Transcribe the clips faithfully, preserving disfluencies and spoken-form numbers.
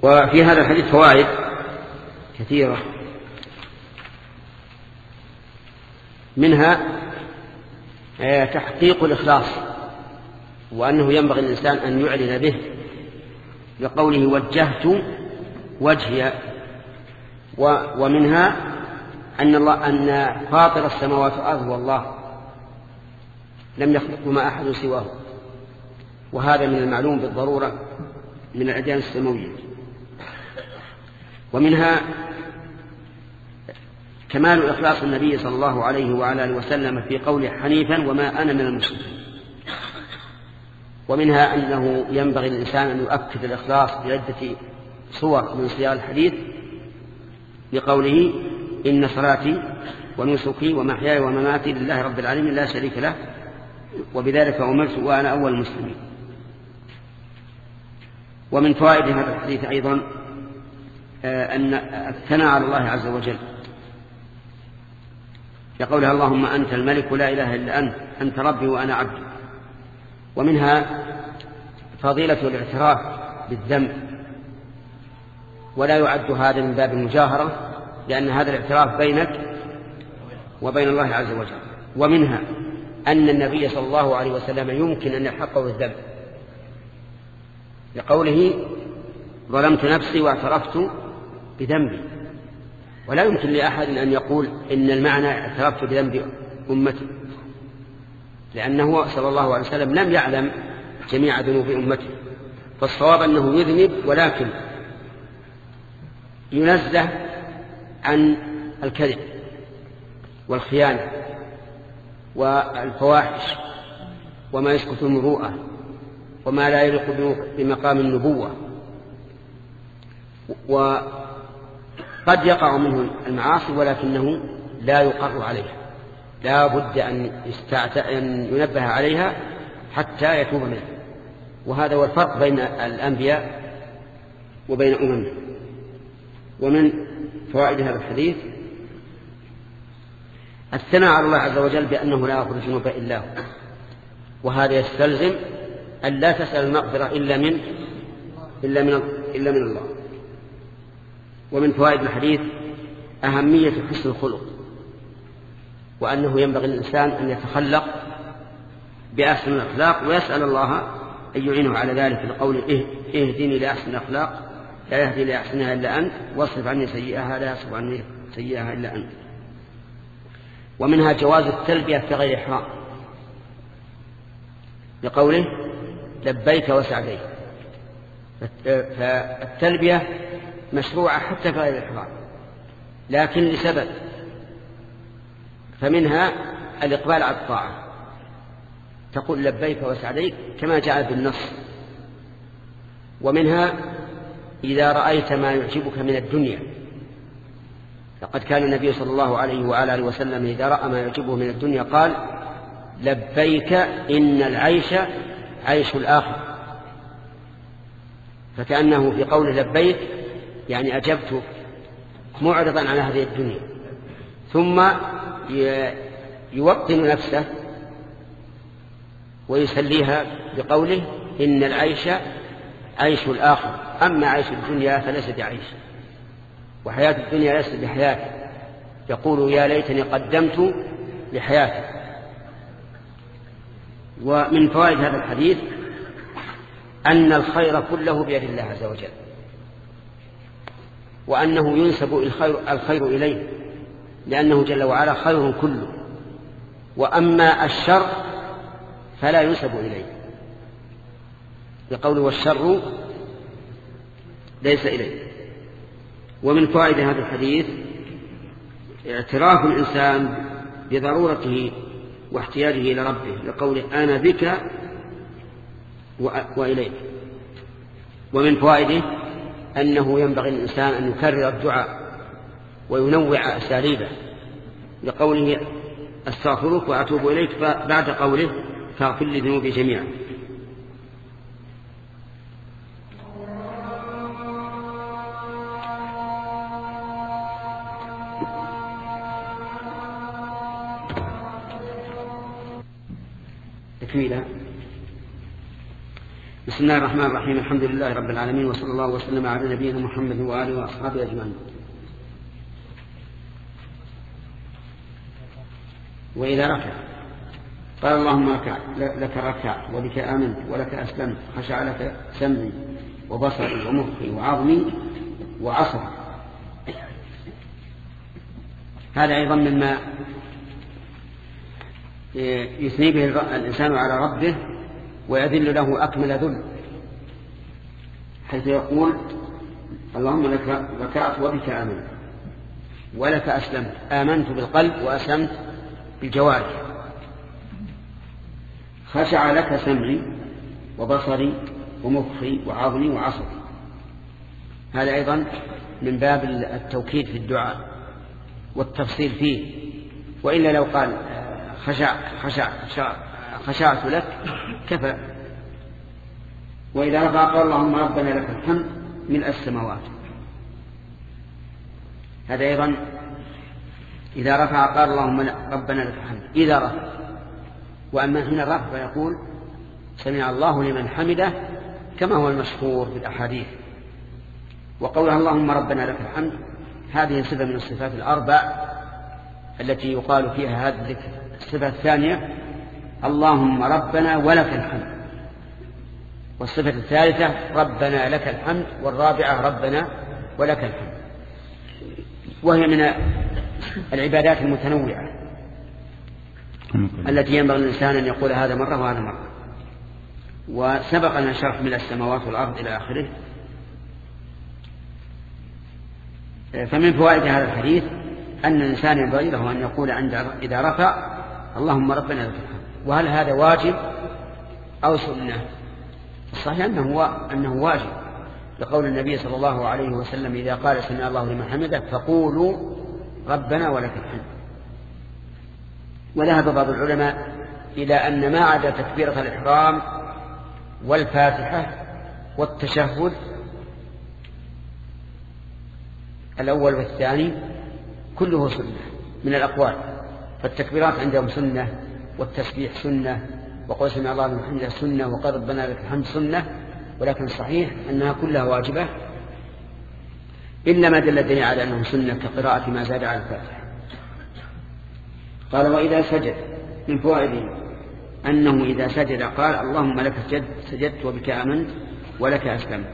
وفي هذا الحديث فوائد كثيرة، منها تحقيق الإخلاص، وأنه ينبغي الإنسان أن يعلن به، لقوله وجهت وجهي. ومنها أن الله أن فاطر السماوات والأرض والله لم يخلقهما أحد سواه، وهذا من المعلوم بالضرورة من الأديان السماوية. ومنها كمال إخلاص النبي صلى الله عليه وعلى آله وسلم في قوله حنيفا وما أنا من المشركين. ومنها أنه ينبغي للإنسان أن يؤكد الإخلاص بعدة صور من صيغ الحديث، بقوله إن صلاتي ونسكي ومحياي ومماتي لله رب العالمين لا شريك له وبذلك أمرت وأنا أول المسلمين. ومن فوائد هذا الحديث أيضا أن الثناء على الله عز وجل، يقولها اللهم أنت الملك لا إله إلا أنت أنت ربي وأنا عبدي. ومنها فضيلة الاعتراف بالذنب، ولا يعد هذا من باب المجاهرة، لأن هذا الاعتراف بينك وبين الله عز وجل. ومنها أن النبي صلى الله عليه وسلم يمكن أن يحقه الذنب، لقوله ظلمت نفسي واعترفت بذنبي. ولا يمكن لأحد أن يقول إن المعنى اعترفت بذنب أمتي، لأنه صلى الله عليه وسلم لم يعلم جميع ذنوب أمته، فالصواب أنه يذنب، ولكن ينزه عن الكذب والخيانة والفواحش وما يسقط المروءة وما لا يليق بمقام النبوة. وقد يقع منه المعاصي ولكنه لا يقر عليها، لا بد أن, أن ينبه عليها حتى يتوب منها. وهذا هو الفرق بين الأنبياء وبين أممهم. ومن فوائد هذا الحديث الثناء على الله عز وجل بأنه لا يغفر الذنوب إلا هو، وهذا يستلزم أن لا تسأل المغفرة إلا من إلا من إلا من الله. ومن فوائد الحديث أهمية حسن الخلق، وأنه ينبغي للإنسان أن يتخلق بأحسن الأخلاق، ويسأل الله أن يعينه على ذلك، لقوله اهدني لأحسن الأخلاق لا يهدي لأحسنها إلا أنت واصرف عني سيئها لا يصرف عني سيئها إلا أنت. ومنها جواز التلبية في غير إحرام، لقوله لبيك وسعديك، فالتلبية مشروعة حتى في غير الإحرام، لكن لسبب، فمنها الإقبال على الطاعة، تقول لبيك وسعديك كما جاء بالنص. ومنها إذا رأيت ما يعجبك من الدنيا، لقد كان النبي صلى الله عليه وعلى آله وسلم إذا رأى ما يعجبه من الدنيا قال لبيك إن العيش عيش الآخر، فكأنه في قوله لبيك يعني أجبت معرضا على هذه الدنيا، ثم يوطن نفسه ويسليها بقوله إن العيش عيش الآخر، أما عيش الدنيا فليس بعيش، وحياة الدنيا ليست بحياة. يقول يا ليتني قدمت لحياتي. ومن فوائد هذا الحديث أن الخير كله بيد الله عز وجل، وأنه ينسب الخير, الخير إليه، لأنه جل وعلا خير كله، وأما الشر فلا ينسب إليه، بقوله والشر ليس إليه. ومن فوائد هذا الحديث اعتراف الإنسان بضرورته واحتياجه إلى ربه، لقوله أنا بك وإليك. ومن فوائده أنه ينبغي الإنسان أن يكرر الدعاء وينوع أساليبه، لقوله أستغفرك وأتوب إليك بعد قوله فاغفر لي ذنوبي جميعا. بسم الله الرحمن الرحيم. الحمد لله رب العالمين، وصلى الله وسلم على نبينا محمد وآله وأصحابه أجمعين. وإذا ركع قال اللهم لك ركعت وبك آمنت ولك أسلمت، خشع لك سمعي وبصري ومخي وعظمي وعصري. هذا أيضا مما يثني به الإنسان على ربه ويذل له أكمل ذل، حيث يقول اللهم لك ركعت وبك آمنت ولك أسلمت. آمنت بالقلب وأسلمت بالجوارح. خشع لك سمعي وبصري ومخي وعظمي وعصري. هذا أيضا من باب التوكيد في الدعاء والتفصيل فيه، وإلا لو قال خشع خشع خشعت لك كفى. وإذا رفع قال اللهم ربنا لك الحمد ملء السماوات. هذا أيضا إذا رفع قال اللهم ربنا لك الحمد إذا رفع. وأما حين الرفع فيقول سمع الله لمن حمده كما هو المشهور في الأحاديث. وقولها اللهم ربنا لك الحمد هذه صفة من الصفات الأربع التي يقال فيها هذا الذكر. الصفة الثانية اللهم ربنا ولك الحمد، والصفة الثالثة ربنا لك الحمد، والرابعة ربنا ولك الحمد. وهي من العبادات المتنوعة التي ينبغي الإنسان أن يقول هذا مرة وهذا مرة. وسبق أن شرح من السماوات والأرض إلى آخره. فمن فوائد هذا الحديث أن الإنسان ينبغي له أن يقول عند إذا رفع اللهم ربنا لك الحمد. وهل هذا واجب أو سنة؟ الصحيح أنه, أنه واجب، لقول النبي صلى الله عليه وسلم إذا قال سمع الله لمن حمده فقولوا ربنا ولك الحمد. وذهب بعض العلماء إلى أن ما عدا تكبيرة الإحرام والفاتحة والتشهد الأول والثاني كله سنة من الأقوال. فالتكبيرات عندهم سنة، والتسبيح سنة، وقول سمع الله لمن حمده سنة، وقال ربنا لك الحمد سنة. ولكن صحيح أنها كلها واجبة إلا ما دل الدليل على أنه سنة كقراءة ما زاد على الفاتحة. قال وإذا سجد من فوائده أنه إذا سجد قال اللهم لك سجدت وبك آمنت ولك أسلمت.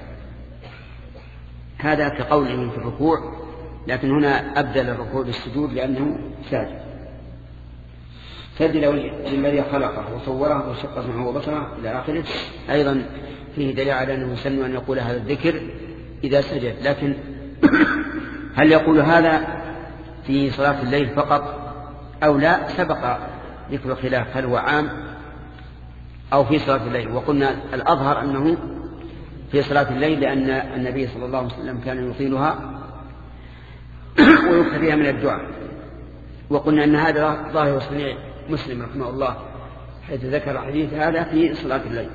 هذا كقوله في الركوع، لكن هنا أبدل الركوع بالسجود لأنه ساجد. سجد للذي خلقه وصوره وشق سمعه وبصره إلى آخره. أيضا فيه دليل على أنه يسن أن يقول هذا الذكر إذا سجد. لكن هل يقول هذا في صلاة الليل فقط أو لا؟ سبق ذكر الخلاف هل هو عام أو في صلاة الليل. وقلنا الأظهر أنه في صلاة الليل، لأن النبي صلى الله عليه وسلم كان يطيلها ويكثر فيها من الدعاء. وقلنا أن هذا ظاهر صنيع مسلم رحمه الله حيث ذكر حديث هذا في صلاة الليل.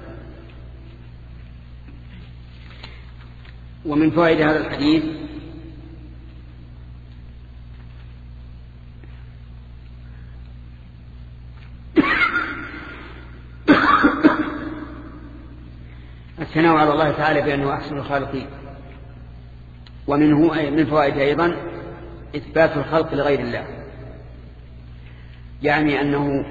ومن فوائد هذا الحديث الثناء على الله تعالى بأنه أحسن الخالقين. ومنه من فوائد أيضا إثبات الخلق لغير الله، يعني أنه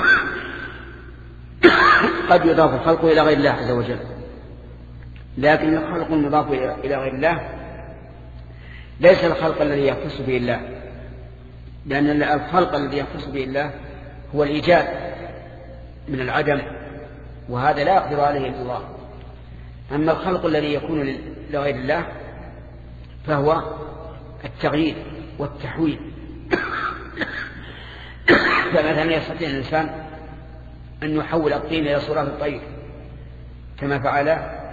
قد يضاف الخلق إلى غير الله عز وجل، لكن الخلق المضاف إلى غير الله ليس الخلق الذي يختص به الله، لأن الخلق الذي يختص به الله هو الإيجاد من العدم، وهذا لا يقدر عليه إلا الله. أما الخلق الذي يكون لغير الله فهو التغيير والتحويل. فمثلا يستطيع الإنسان أن يحول الطين إلى صورة الطير كما فعل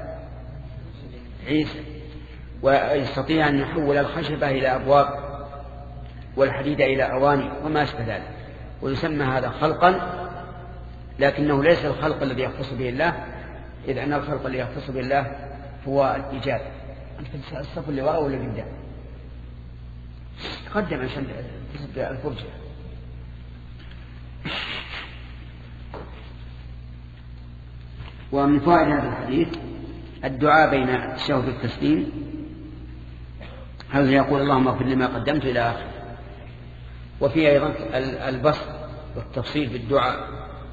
عيسى، ويستطيع أن يحول الخشبة إلى أبواب والحديد إلى أواني وما أشبه ذلك، ويسمى هذا خلقا، لكنه ليس الخلق الذي يختص به الله، إذ أن الخلق الذي يختص به الله هو الإيجاد. أنت الصف اللي وراء ولا قدام؟ قدم عشان تسد الفرجة. ومن فوائد هذا الحديث الدعاء بين التشهد والتسليم هل يقول اللهم اغفر لما قدمت إلى آخره. وفي أيضا البسط والتفصيل في الدعاء.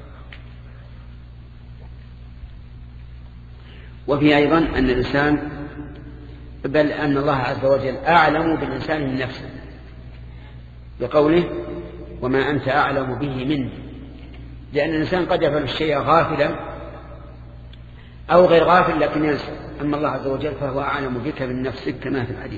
وفي أيضا أن الإنسان بل أن الله عز وجل أعلم بالإنسان من نفسه بقوله وما أنت أعلم به منه، لأن الإنسان قد يفعل الشيء غافلا أو غير غافل لكن ينسى، أما الله عز وجل فهو أعلم بك من نفسك كما في الحديث.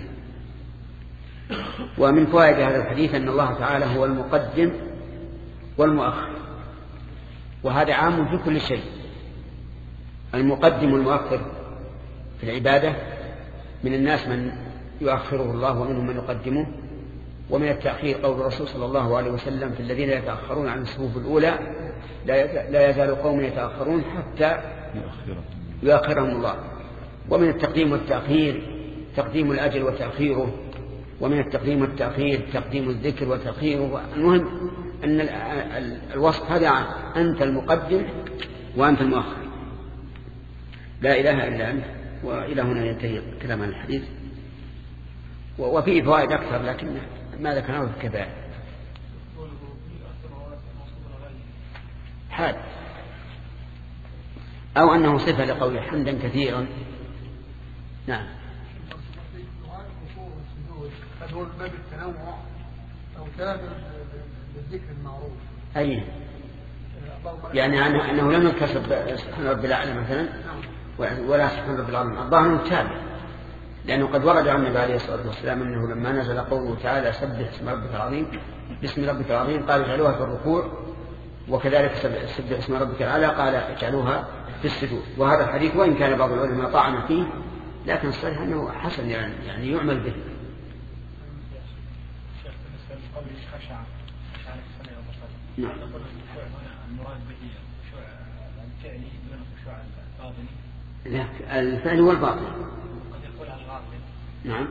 ومن فوائد هذا الحديث أن الله تعالى هو المقدم والمؤخر، وهذا عام في كل شيء. المقدم والمؤخر في العبادة من الناس من يؤخره الله ومنهم من يقدمه. ومن التأخير قول الرسول صلى الله عليه وسلم في الذين يتأخرون عن الصفوف الأولى لا يزال قوم يتأخرون حتى يؤخرهم الله. ومن التقديم والتأخير تقديم الأجل وتأخيره، ومن التقديم والتأخير تقديم الذكر وتأخيره. المهم أن الوصف هذا أنت المقدم وأنت المؤخر، لا إله إلا أنت. وإلى هنا ينتهي كلام عن الحديث، وفيه فوائد أكثر لكن ما ذكرناه في الكبائر. حال أو أنه صفة لقوله حمدا كثيرا. نعم. هو باب التنوع أو تابع للذكر المعروف. أي يعني أنه لم يكتسب سبحان رب الأعلى مثلا ولا سبحان رب العظيم، الظاهر أنه تابع، لأنه قد ورد عن النبي عليه الصلاة والسلام أنه لما نزل قوله تعالى سبح اسم ربك العظيم باسم ربك العظيم قال اجعلوها في الركوع، وكذلك سبح اسم ربك الأعلى قال اجعلوها في السجود. وهذا الحديث وإن كان بعض العلماء طعن فيه لكن الصحيح أنه حسن يعني, يعني يعمل به. نعم. لا الفعل هو الباطل. نعم.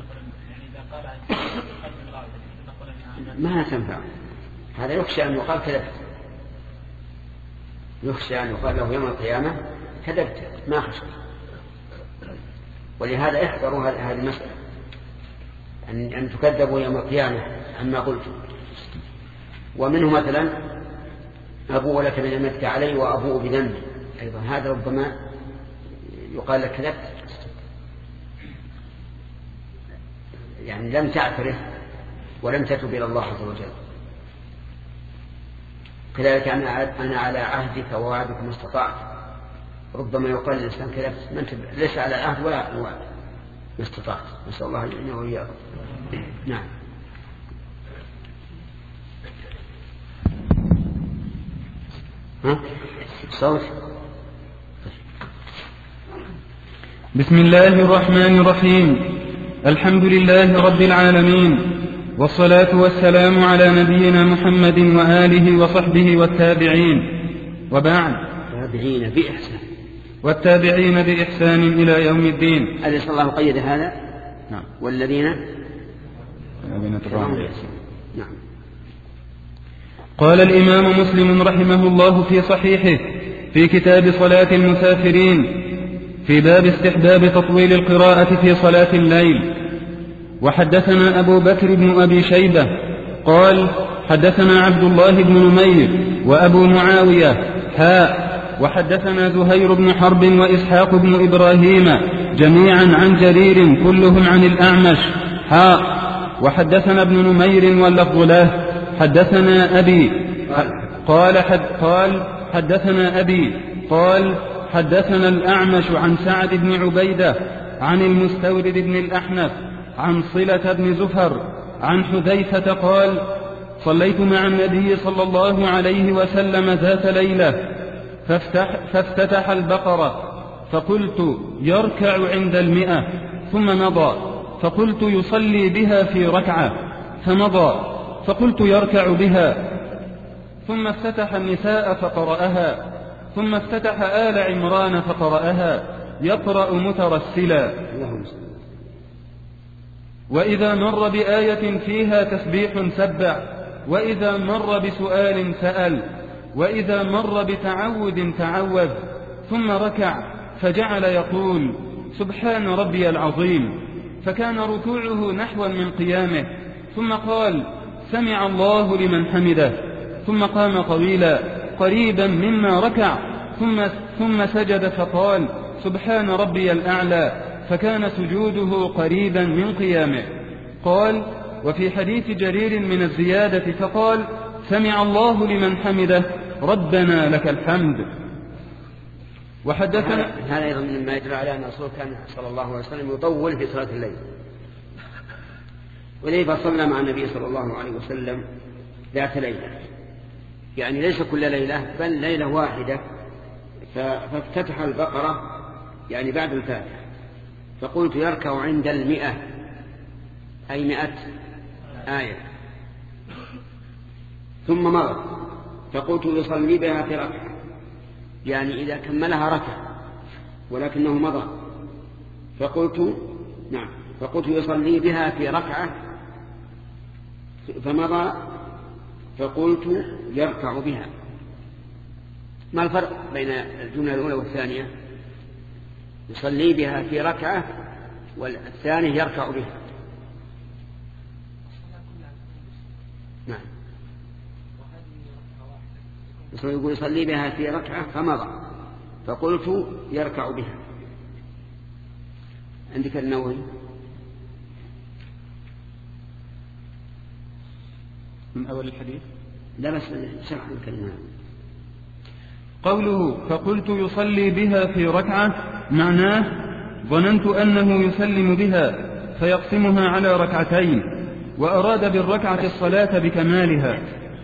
ما تنفع هذا، يخشى أن يقال كذبت، يخشى أن يقال له يوم القيامة كذبت ما خشى. ولهذا احذروا هذه المسألة أن, أن تكذبوا يوم القيامة عما قلتم. ومنه مثلا أبوء لك بنعمتك علي وأبوء بذنبي، أيضا هذا ربما يقال لك كذبت، يعني لم تعترف ولم تتب إلى الله عز وجل. كذلك أنا على عهدك ووعدك ما استطعت، ربما يقال للإنسان كذبت ما أنت ليس على العهد ولا الوعد ما استطعت. نسأل الله أن وإياكم. نعم. ها؟ صوت. بسم الله الرحمن الرحيم. الحمد لله رب العالمين، والصلاة والسلام على نبينا محمد وآله وصحبه والتابعين، وبعد. التابعين بإحسان والتابعين بإحسان إلى يوم الدين. أليس الله قيد هذا؟ نعم. والذين نعم. قال الإمام مسلم رحمه الله في صحيحه في كتاب صلاة المسافرين في باب استحباب تطويل القراءة في صلاة الليل: وحدثنا أبو بكر بن أبي شيبة قال حدثنا عبد الله بن نمير وأبو معاوية حاء وحدثنا زهير بن حرب وإسحاق بن إبراهيم جميعا عن جرير كلهم عن الأعمش حاء وحدثنا ابن نمير واللفظ له حدثنا أبي قال حد قال حدثنا أبي قال حدثنا الأعمش عن سعد بن عبيدة عن المستورد بن الأحنف عن صلة بن زفر عن حذيفة قال صليت مع النبي صلى الله عليه وسلم ذات ليلة فافتح فافتتح البقرة فقلت يركع عند المئة ثم مضى فقلت يصلي بها في ركعة فمضى فقلت يركع بها ثم افتتح النساء فقرأها ثم افتتح آل عمران فقرأها يقرأ مترسلا وإذا مر بآية فيها تسبيح سبح وإذا مر بسؤال سأل وإذا مر بتعوذ تعوذ ثم ركع فجعل يقول سبحان ربي العظيم، فكان ركوعه نحوا من قيامه، ثم قال سمع الله لمن حمده، ثم قام طويلا قريبا مما ركع، ثم, ثم سجد فقال سبحان ربي الأعلى، فكان سجوده قريبا من قيامه. قال وفي حديث جرير من الزيادة فقال سمع الله لمن حمده ربنا لك الحمد. وحدثنا هذا أيضا مما يدل على أن الرسول كان صلى الله عليه وسلم يطول في صلاة الليل، وليه فصلنا مع النبي صلى الله عليه وسلم ذات ليلة، يعني ليس كل ليلة بل ليلة واحدة، فافتتح البقرة يعني بعد الفاتحة، فقلت يركع عند المئة أي مئة آية، ثم مضى فقلت يصلي بها في ركعة، يعني إذا كملها ركع ولكنه مضى، فقلت نعم فقلت يصلي بها في ركعة فمضى، فقلت يركع بها. ما الفرق بين الجملة الأولى والثانية؟ يصلي بها في ركعة والثاني يركع بها. نعم يقول يصلي بها في ركعة فمضى، فقلت يركع بها. عندك النووي من أول الحديث؟ لا بس شرح الكلمة. قوله فقلت يصلي بها في ركعة معناه ظننت أنه يسلم بها فيقسمها على ركعتين، وأراد بالركعة الصلاة بكمالها،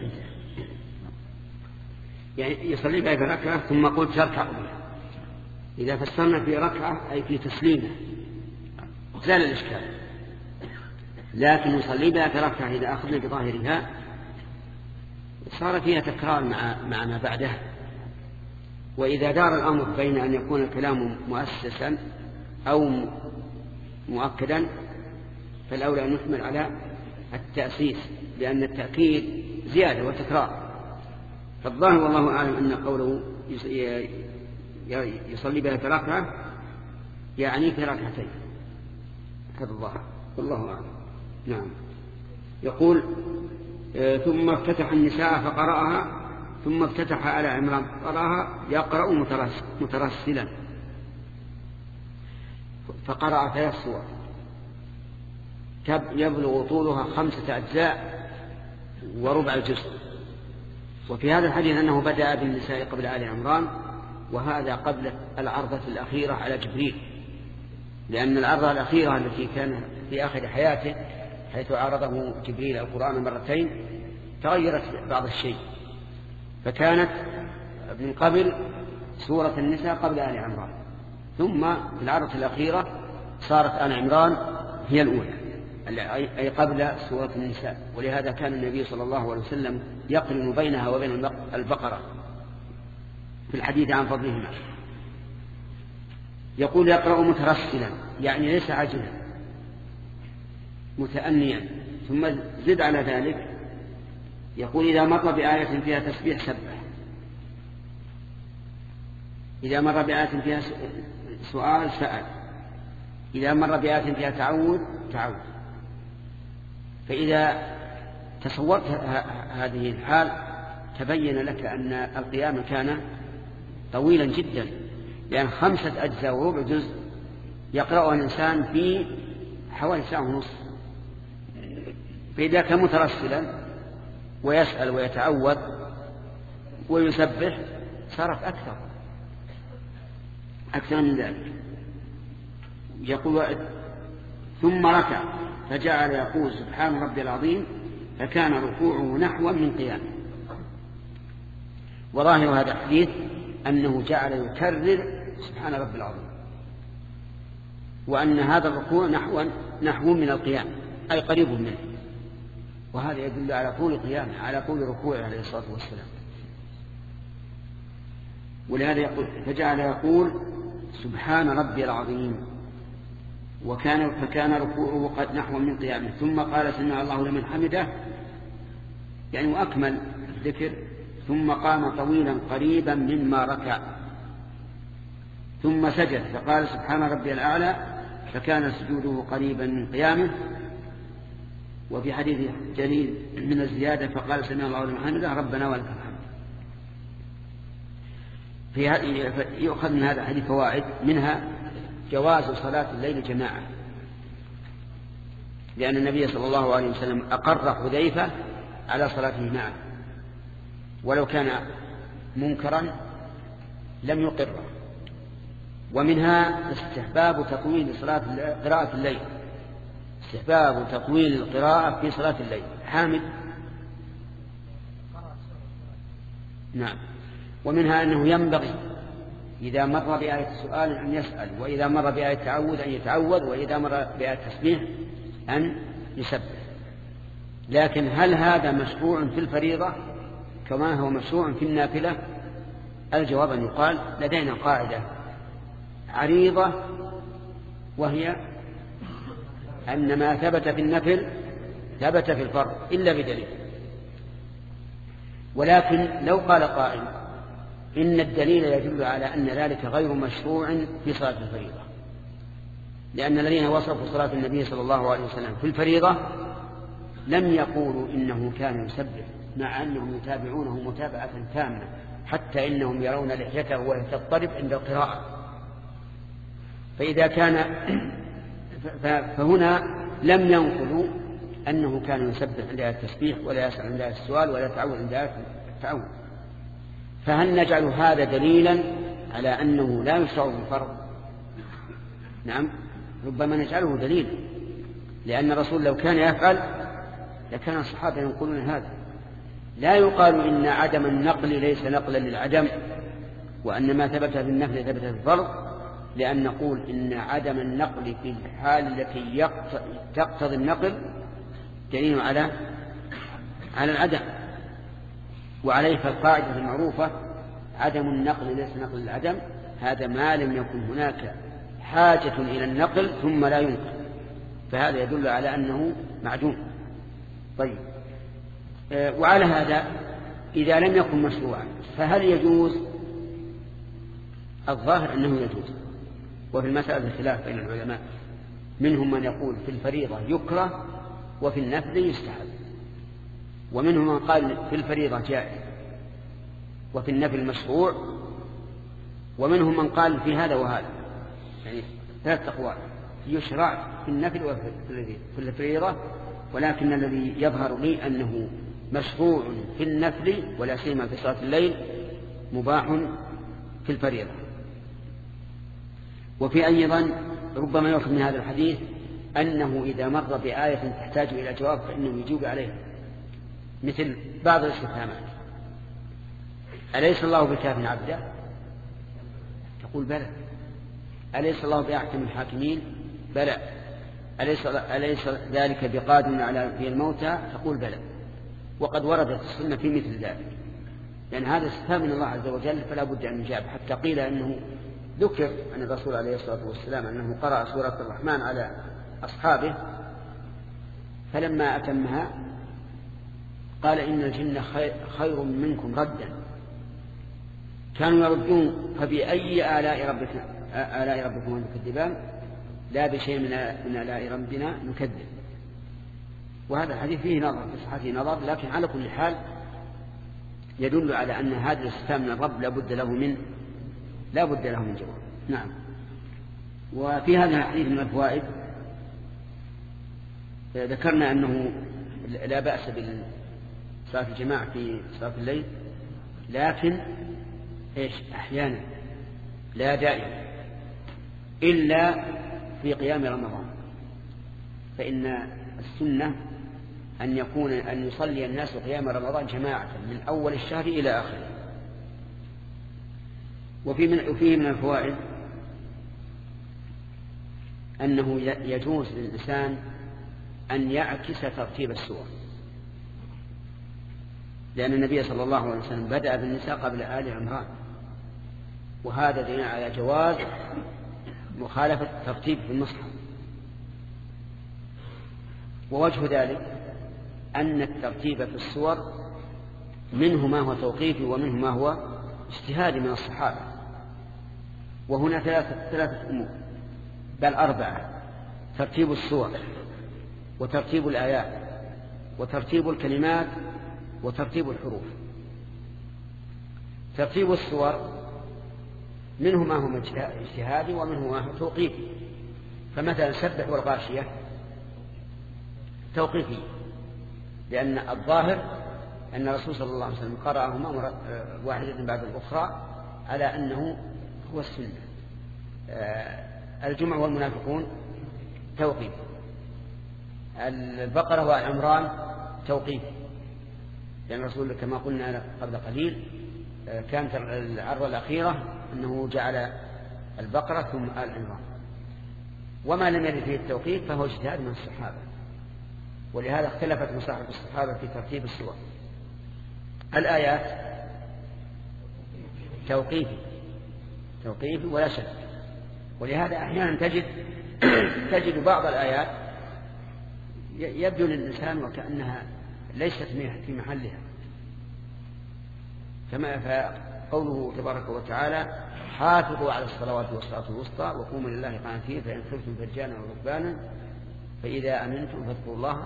يعني يصلي بها في ركعة ثم قلت يركع بها. إذا فسرنا في ركعة أي في تسليمه زال الإشكال، لكن يصلي بها في ركعة إذا أخذنا بظاهرها صار فيها تكرار مع, مع ما بعدها. وإذا دار الأمر بين أن يكون الكلام مؤسسا أو مؤكدا فالأولى أن نحمل على التأسيس، لأن التأكيد زيادة وتكرار. فالظاهر والله أعلم أن قوله يصلي بها في ركعة يعني في ركعتين، هذا الظاهر والله أعلم. نعم. يقول ثم افتتح النساء فقرأها، ثم افتتح آل عمران فقرأها يقرأ مترسلا، فقرأ ثلاث سور يبلغ طولها خمسة أجزاء وربع الجزء. وفي هذا الحديث أنه بدأ بالنساء قبل آل عمران، وهذا قبل العرضة الأخيرة على جبريل، لأن العرضة الأخيرة التي كان في آخر حياته حيث عارضه جبريل القرآن مرتين تغيرت بعض الشيء، فكانت من قبل سورة النساء قبل آل عمران، ثم في العرضة الأخيرة صارت آل عمران هي الأولى أي قبل سورة النساء. ولهذا كان النبي صلى الله عليه وسلم يقرن بينها وبين البقرة في الحديث عن فضلهما. يقول يقرأ مترسلا يعني ليس عاجلا متأنيا، ثم زد على ذلك يقول إذا مر بآية فيها تسبيح سبح، إذا مر بآية فيها سؤال سأل، إذا مر بآية فيها تعوذ تعوذ. فإذا تصورت هذه الحال تبين لك أن القيام كان طويلا جدا، لأن خمسة أجزاء وربع جزء يقرأها الإنسان في حوالي ساعة ونصف. فإذا كان مترسلا ويسأل ويتعوذ ويسبح صارت أكثر أكثر من ذلك. يقول ثم ركع فجعل يقول سبحان ربي العظيم، فكان ركوعه نحوا من قيامه. وظاهر هذا الحديث أنه جعل يكرر سبحان ربي العظيم، وأن هذا الركوع نحو نحو من القيام أي قريب منه، وهذا يدل على طول قيامه على طول ركوعه عليه الصلاة والسلام. ولهذا يقول فجعل يقول سبحان ربي العظيم، وكان فكان ركوعه قد نحو من قيامه، ثم قال سمع الله لمن حمده يعني وأكمل الذكر، ثم قام طويلا قريبا مما ركع. ثم سجد فقال سبحان ربي الأعلى فكان سجوده قريبا من قيامه. وفي حديث جليل من الزيادة فقال سمع الله لمن حمده ربنا ولك الحمد. في يؤخذ من هذا الحديث فوائد، منها جواز صلاة الليل جماعة، لأن النبي صلى الله عليه وسلم أقر حذيفة على صلاته معه، ولو كان منكرا لم يقره. ومنها استحباب تطويل صلاة قراءة الليل، استحباب تطويل القراءة في صلاة الليل. حامد. نعم. ومنها أنه ينبغي إذا مر بآية سؤال أن يسأل، وإذا مر بآية تعوذ أن يتعوذ، وإذا مر بآية تسبيح أن يسبح. لكن هل هذا مشروع في الفريضة كما هو مشروع في النافلة؟ الجواب أن يقال لدينا قاعدة عريضة، وهي أن ما ثبت في النفل ثبت في الفرض إلا بدليل. ولكن لو قال قائل إن الدليل يدل على أن ذلك غير مشروع في صلاة الفريضة، لأن الذين وصفوا صلاة النبي صلى الله عليه وسلم في الفريضة لم يقولوا إنه كان يسبح، مع أنهم يتابعونه متابعة تامة، حتى إنهم يرون لحيته وهي تضطرب عند القراءة. فإذا كان فهنا لم ينقلوا أنه كان يسبح عند التسبيح، ولا يسأل عند السؤال، ولا يتعوذ عند التعوذ. فهل نجعل هذا دليلا على أنه لا يشرع بالفرض؟ نعم، ربما نجعله دليلا، لأن الرسول لو كان يفعل لكان الصحابة ينقلون هذا. لا يقال إن عدم النقل ليس نقلا للعدم، وأن ما ثبت في النفل ثبت في الفرض، لأن نقول إن عدم النقل في الحال التي تقتضي النقل دليل على على العدم. وعليه فالقاعدة المعروفة عدم النقل ليس نقل للعدم، هذا ما لم يكن هناك حاجة إلى النقل ثم لا ينقل، فهذا يدل على أنه معدوم. طيب، وعلى هذا إذا لم يكن مشروعا فهل يجوز؟ الظاهر أنه يجوز، وفي المسألة خلاف بين العلماء، منهم من يقول في الفريضة يكره وفي النفل يستحب، ومنهم من قال في الفريضة جائز وفي النفل مشروع، ومنهم من قال في هذا وهذا، يعني ثلاث أقوال، يشرع في النفل وفي الفريضة، ولكن الذي يظهر لي أنه مشروع في النفل ولا سيما في صلاة الليل، مباح في الفريضة. وفي أيضا ربما يؤخذ من هذا الحديث أنه إذا مر بآية تحتاج إلى جواب فإنه يجيب عليها، مثل بعض الاستفهامات: أليس الله بكاف عبده؟ تقول بلى. أليس الله بأحكم الحاكمين؟ بلى. أليس, أليس ذلك بقادر على في الموتى؟ تقول بلى. وقد وردت السنة في مثل ذلك، لأن هذا استفهام من الله عز وجل فلا بد أن يجاب. حتى قيل أنه ذكر عن الرسول عليه الصلاة والسلام أنه قرأ سورة الرحمن على أصحابه، فلما أتمها قال إن الجن خير منكم ردا، كانوا يردون فبأي آلاء ربكم آلاء ربكم تكذبان؟ لا بشيء من آلاء ربنا نكذب. وهذا الحديث فيه نظر، في صحته نظر، لكن على كل حال يدل على أن هذا الاستفهام من الرب لا بد له من لا بد له من جواب. نعم. وفي هذا الحديث من الفوائد ذكرنا أنه لا بأس بصلاة الجماعة في صلاة الليل، لكن إيش أحيانا لا دائما، إلا في قيام رمضان، فإن السنة أن يكون أن يصلي الناس قيام رمضان جماعة من أول الشهر إلى آخره. وفي من وفيه من الفوائد أنه يجوز للإنسان أن يعكس ترتيب السور، لأن النبي صلى الله عليه وسلم بدأ بالنساء قبل آل عمران، وهذا دليل على جواز مخالفة الترتيب في المصحف. ووجه ذلك أن الترتيب في السور منه ما هو توقيفي ومنه ما هو اجتهادي من الصحابة، وهنا ثلاثة, ثلاثة أمور بل أربعة: ترتيب السور، وترتيب الآيات، وترتيب الكلمات، وترتيب الحروف. ترتيب السور منه ما هو اجتهادي ومنه ما هو توقيفي. فمثلا سبح والغاشية توقيفي، لأن الظاهر أن الرسول صلى الله عليه وسلم قرأهما واحدة بعد الأخرى على أنه هو السنة. الجمع والمنافقون توقيف، البقرة والعمران توقيف، لأن الرسول كما قلنا قبل قليل كانت العرض الأخيرة أنه جعل البقرة ثم آل عمران. وما لم يرد فيه التوقيف فهو اجتهاد من الصحابة، ولهذا اختلفت مصاحف الصحابة في ترتيب السور. الآيات توقيفي توقيفي ولا شك، ولهذا أحيانا تجد تجد بعض الآيات يبدو للإنسان وكأنها ليست في محلها، كما فقوله تبارك وتعالى: حافظوا على الصلوات والصلاة الوسطى وقوموا لله قانتين فإن خفتم فرجانا وركبانا فإذا أمنتم فاذكروا الله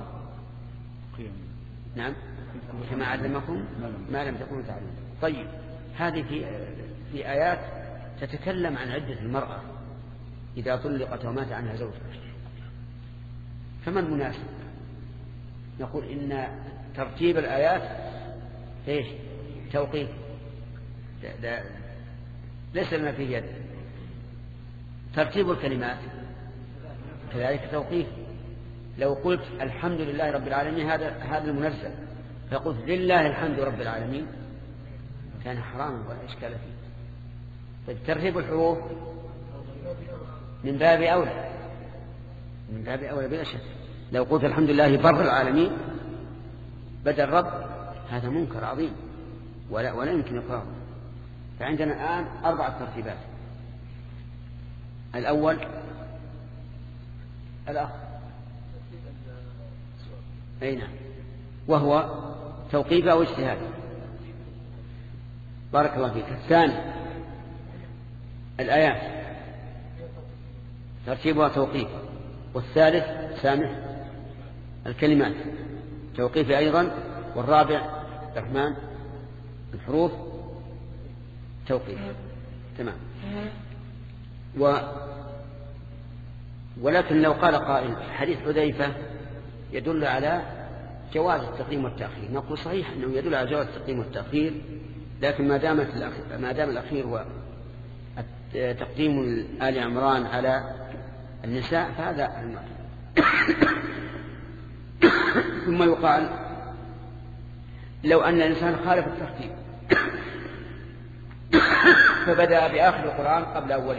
نعم كما علمكم ما لم تكونوا تعلمون. طيب، هذه في في آيات تتكلم عن عدة المرأة إذا طلقت ومات عنها زوجها، فما المناسب؟ نقول إن ترتيب الآيات إيش؟ توقيف، ليس لنا فيه يد. ترتيب الكلمات كذلك توقيف. لو قلت الحمد لله رب العالمين هذا هذا المنزل، فقلت لله الحمد رب العالمين، كان حراما ولا إشكال فيه. طيب، ترتيب الحروف من باب أولى من باب أولى بلا شك. لو قلت الحمد لله بر العالمين بدل رب، هذا منكر عظيم ولا, ولا يمكن إقراره. فعندنا الآن أربعة ترتيبات. الأول الأخ أي نعم، وهو توقيف أو اجتهاد. بارك الله فيك. الثاني الآيات ترتيبها توقيف. والثالث سامح الكلمات توقيف أيضا. والرابع الرحمن الحروف توقيف. تمام. و ولكن لو قال قائل حديث حذيفة يدل على جواز التقديم والتأخير، نقول صحيح أنه يدل على جواز التقديم والتأخير، لكن ما دامت ما دام الأخير هو تقديم آل عمران على النساء فهذا المعنى. ثم يقال لو أن الإنسان خالف الترتيب فبدأ بآخر القرآن قبل أوله،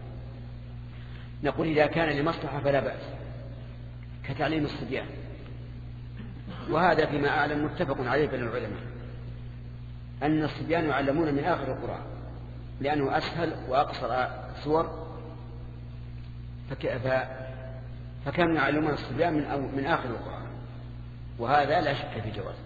نقول إذا كان لمصلحة فلا بأس، كتعليم الصبيان، وهذا فيما أعلم متفق عليه بين العلماء أن الصبيان يعلمون من آخر القرآن لأنه أسهل وأقصر سور، فكانوا يعلمون الصبيان من, من آخر القرآن، وهذا لا شك في جوازه.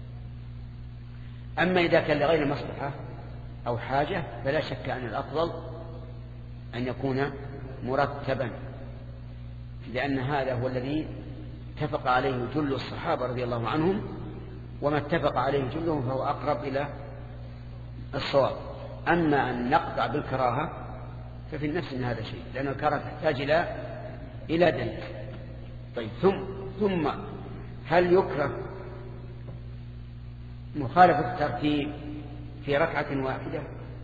أما إذا كان لغير مصلحة أو حاجة فلا شك أن الأفضل أن يكون مرتبا، لأن هذا هو الذي اتفق عليه جل الصحابة رضي الله عنهم، وما اتفق عليه جلهم فهو أقرب إلى الصواب. أما أن نقطع بالكراهة ففي النفس من هذا شيء، لأن الكراهة تحتاج إلى إلى دليل. طيب، ثم ثم هل يكره مخالفة الترتيب في ركعة واحدة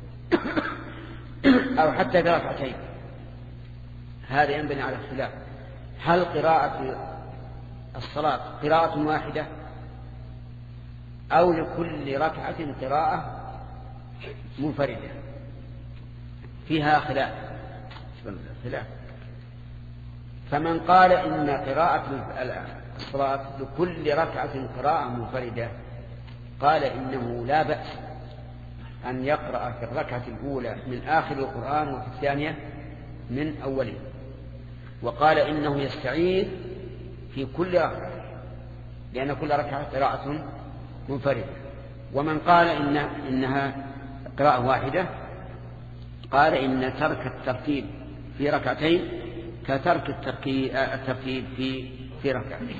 أو حتى في ركعتين؟ هذا ينبني على اختلاف. هل قراءة الصلاة قراءة واحدة أو لكل ركعة قراءة منفردة؟ فيها خلاف خلاف فمن قال إن قراءة الصلاة لكل ركعة قراءة منفردة قال إنه لا بأس أن يقرأ في الركعة الأولى من آخر القرآن وفي الثانية من أوله، وقال إنه يستعيذ في كل ركعة لأن كل ركعة قراءة منفردة. ومن قال إن إنها قراءة واحدة قال إن ترك الترتيب في ركعتين كترك الترتيب في في ركعتين.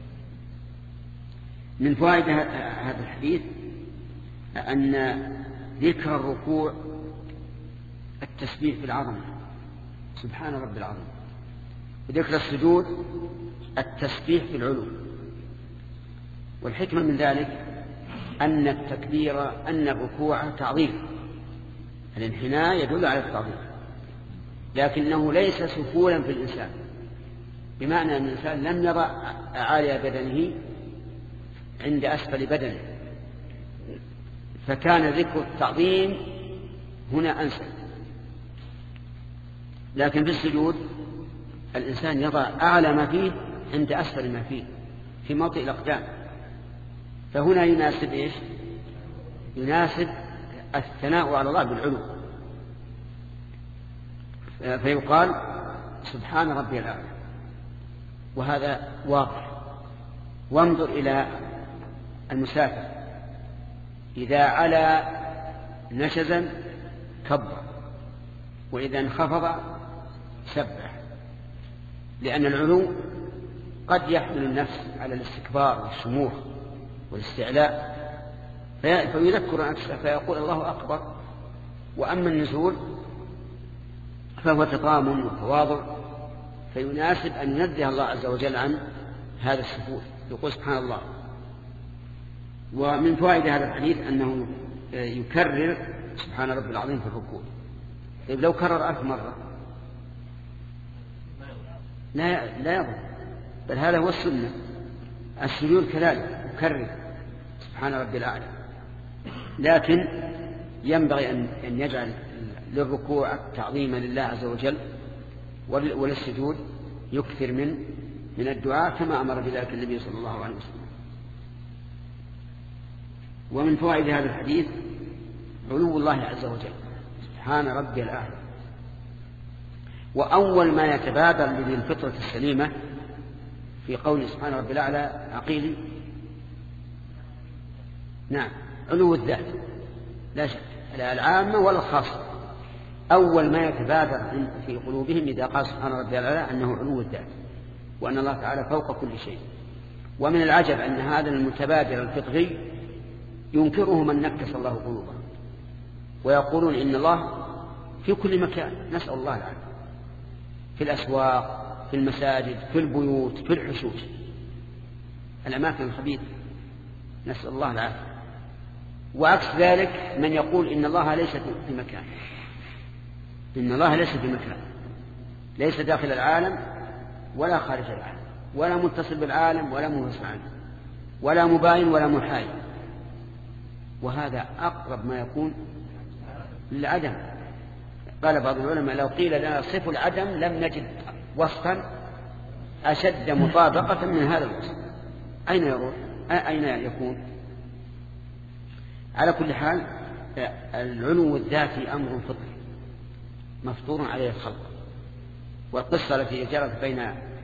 من فوائد هذا الحديث أن ذكر الركوع التسبيح بالعظمة سبحان رب العظيم، وذكر السجود التسبيح بالعلو. والحكمة من ذلك أن التكبير أن الركوع تعظيم، الانحناء يدل على التعظيم، لكنه ليس سفولا في الإنسان، بمعنى أن الإنسان لم يضع أعالي بدنه عند أسفل بدنه، فكان ذكر التعظيم هنا أنسب. لكن في السجود الإنسان يضع أعلى ما فيه عند أسفل ما فيه في موطئ الأقدام، فهنا يناسب إيش؟ يناسب الثناء على الله بالعلو، فيقال سبحان ربي الأعلى، وهذا واضح. وانظر إلى المسافر إذا علا نشزا كبر، وإذا انخفض سبح، لأن العلو قد يحمل النفس على الاستكبار والشموخ والاستعلاء فيذكر نفسه فيقول الله أكبر. وأما النزول فهو تطامن وتواضع، فيناسب أن ينزه الله عز وجل عن هذا السفول، يقول سبحان الله. ومن فوائد هذا الحديث أنه يكرر سبحان رب العظيم في الركوع. طيب لو كرر ألف مرة لا لا يضر، بل هذا هو السنة. السجود كذلك يكرر سبحان ربي الأعلى، لكن ينبغي أن يجعل للركوع تعظيما لله عز وجل، وللسجود يكثر من من الدعاء كما أمر بذلك النبي صلى الله عليه وسلم. ومن فوائد هذا الحديث علو الله عز وجل سبحان ربي الأعلى. وأول ما يتبادر من الفطرة السليمة في قول سبحان ربي الأعلى عقيلي، نعم، علو الذات لا شك، لا العامة ولا الخاصة. أول ما يتبادر في قلوبهم إذا قال سبحان ربي الأعلى أنه علو الذات، وأن الله تعالى فوق كل شيء. ومن العجب أن هذا المتبادر الفطري ينكره من نكس الله قلوبه، ويقولون إن الله في كل مكان، نسأل الله العافية، في الأسواق، في المساجد، في البيوت، في الحشوش، الأماكن الخبيثة، نسأل الله العافية. وعكس ذلك من يقول إن الله ليس في مكان، إن الله ليس في مكان، ليس داخل العالم ولا خارج العالم، ولا متصل بالعالم ولا منفصل عنه، ولا مباين ولا محايد، وهذا أقرب ما يكون للعدم. قال بعض العلماء لو قيل لنا صف العدم لم نجد وصفا أشد مطابقة من هذا الوصف. أين يروح؟ أين يكون؟ على كل حال العلو الذاتي أمر فطري مفطور عليه الخلق. والقصة التي جرت بين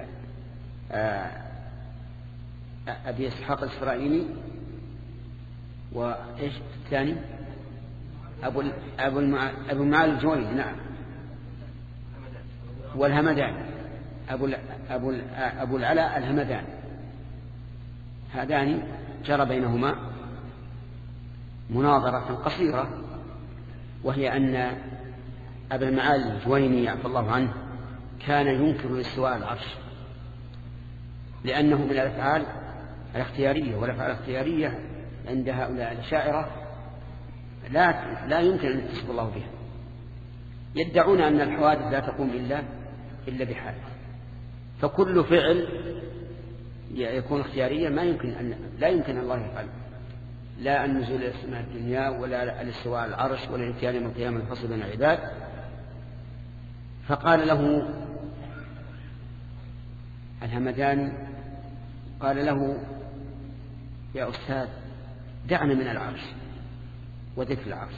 أبي إسحاق الإسرائيلي وإيش الثاني أبو أبو أبو معالي الجويني، نعم، والهمدان، أبو أبو أبو العلاء الهمدان، هذان جرى بينهما مناظرة قصيرة، وهي أن أبا المعالي الجويني عفى الله عنه كان ينكر استواء العرش، لأنه من الأفعال الاختيارية، والأفعال الاختيارية عند هؤلاء الشاعرة لا لا يمكن أن يتصف الله بها. يدعون أن الحوادث لا تقوم إلا إلا بحال، فكل فعل يكون اختياريا ما يمكن أن لا يمكن أن الله يفعل، لا النزول إلى السماء الدنيا، ولا الاستواء على العرش، ولا الاتيان يوم القيامة الفصل بين العباد. فقال له الهمداني، قال له يا أستاذ دعنا من العرش وذكر العرش،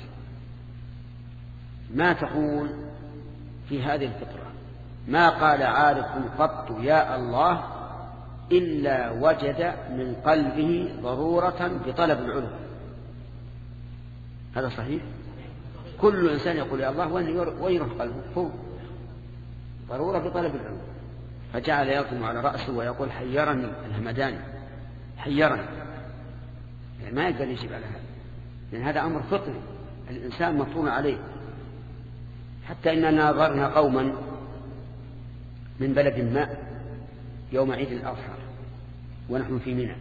ما تقول في هذه الفطرة؟ ما قال عارف قط يا الله إلا وجد من قلبه ضرورة بطلب العلو. هذا صحيح؟ كل إنسان يقول يا الله ويروح قلبه هو ضرورة بطلب العلم. فجعل يلطم على رأسه ويقول حيرني الهمداني حيرني، يعني ما يقدر يجيب على هذا، لأن هذا أمر فطري الإنسان مفطور عليه. حتى إننا ناظرنا قوما من بلد ما يوم عيد الأضحى ونحن في منى،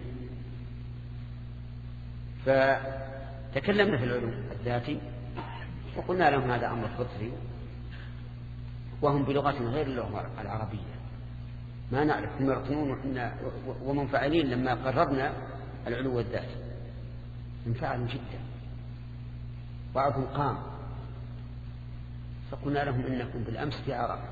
فتكلمنا في العلوم الذاتي وقلنا لهم هذا أمر فطري، وهم بلغة غير اللغة العربية ما نعرف، هم يرطنون ومنفعلين. لما قررنا العلو الذاتي انفعلوا جدا، بعضهم قام، فقلنا لهم إنكم بالأمس في عرب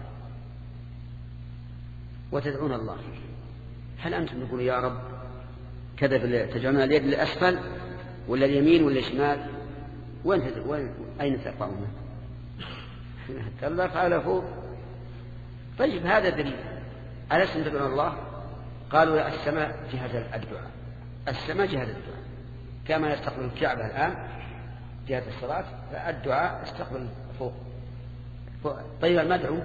وتدعون الله، هل أنتم تقولون يا رب كذا تجعلون اليد للأسفل ولا اليمين ولا الشمال؟ وين وين أين ترفعونه؟ الله تعالى فوق. طيب هذا دليل. ألستم تدعون الله؟ قالوا لا، السماء جهة الدعاء، السماء جهة الدعاء، كما يستقبل الكعبة الآن جهة الصلاة، فالدعاء استقبل فوق. طيب المدعو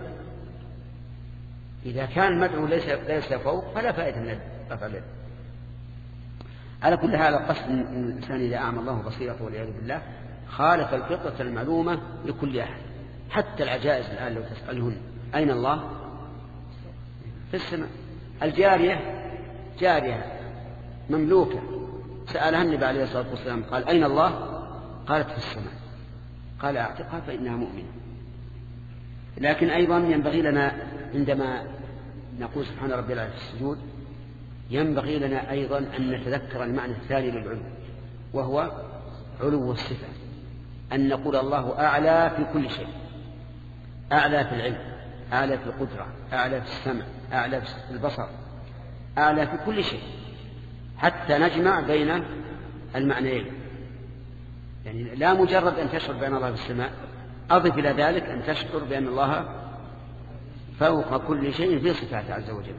إذا كان المدعو ليس ليس فوق فلا فائدة من رفع اليد. على كل هذا قصد الإنسان إذا أعمى الله بصيرته والعياذ بالله خالف الفطرة المعلومة لكل أحد. حتى العجائز الآن لو تسألهن أين الله؟ في السماء. الجارية جارية مملوكة سألها النبي عليه الصلاة والسلام قال أين الله؟ قالت في السماء. قال اعتقها فإنها مؤمنة. لكن أيضا ينبغي لنا عندما نقول سبحان ربي العلي في السجود ينبغي لنا أيضا أن نتذكر المعنى الثاني للعلو، وهو علو الصفة، أن نقول الله أعلى في كل شيء، أعلى في العلم، أعلى في القدرة، أعلى في السمع، أعلى في البصر، أعلى في كل شيء، حتى نجمع بين المعنيين. يعني لا مجرد أن تشعر بأن الله في السماء، أضف إلى ذلك أن تشعر بأن الله فوق كل شيء في صفاته عز وجل.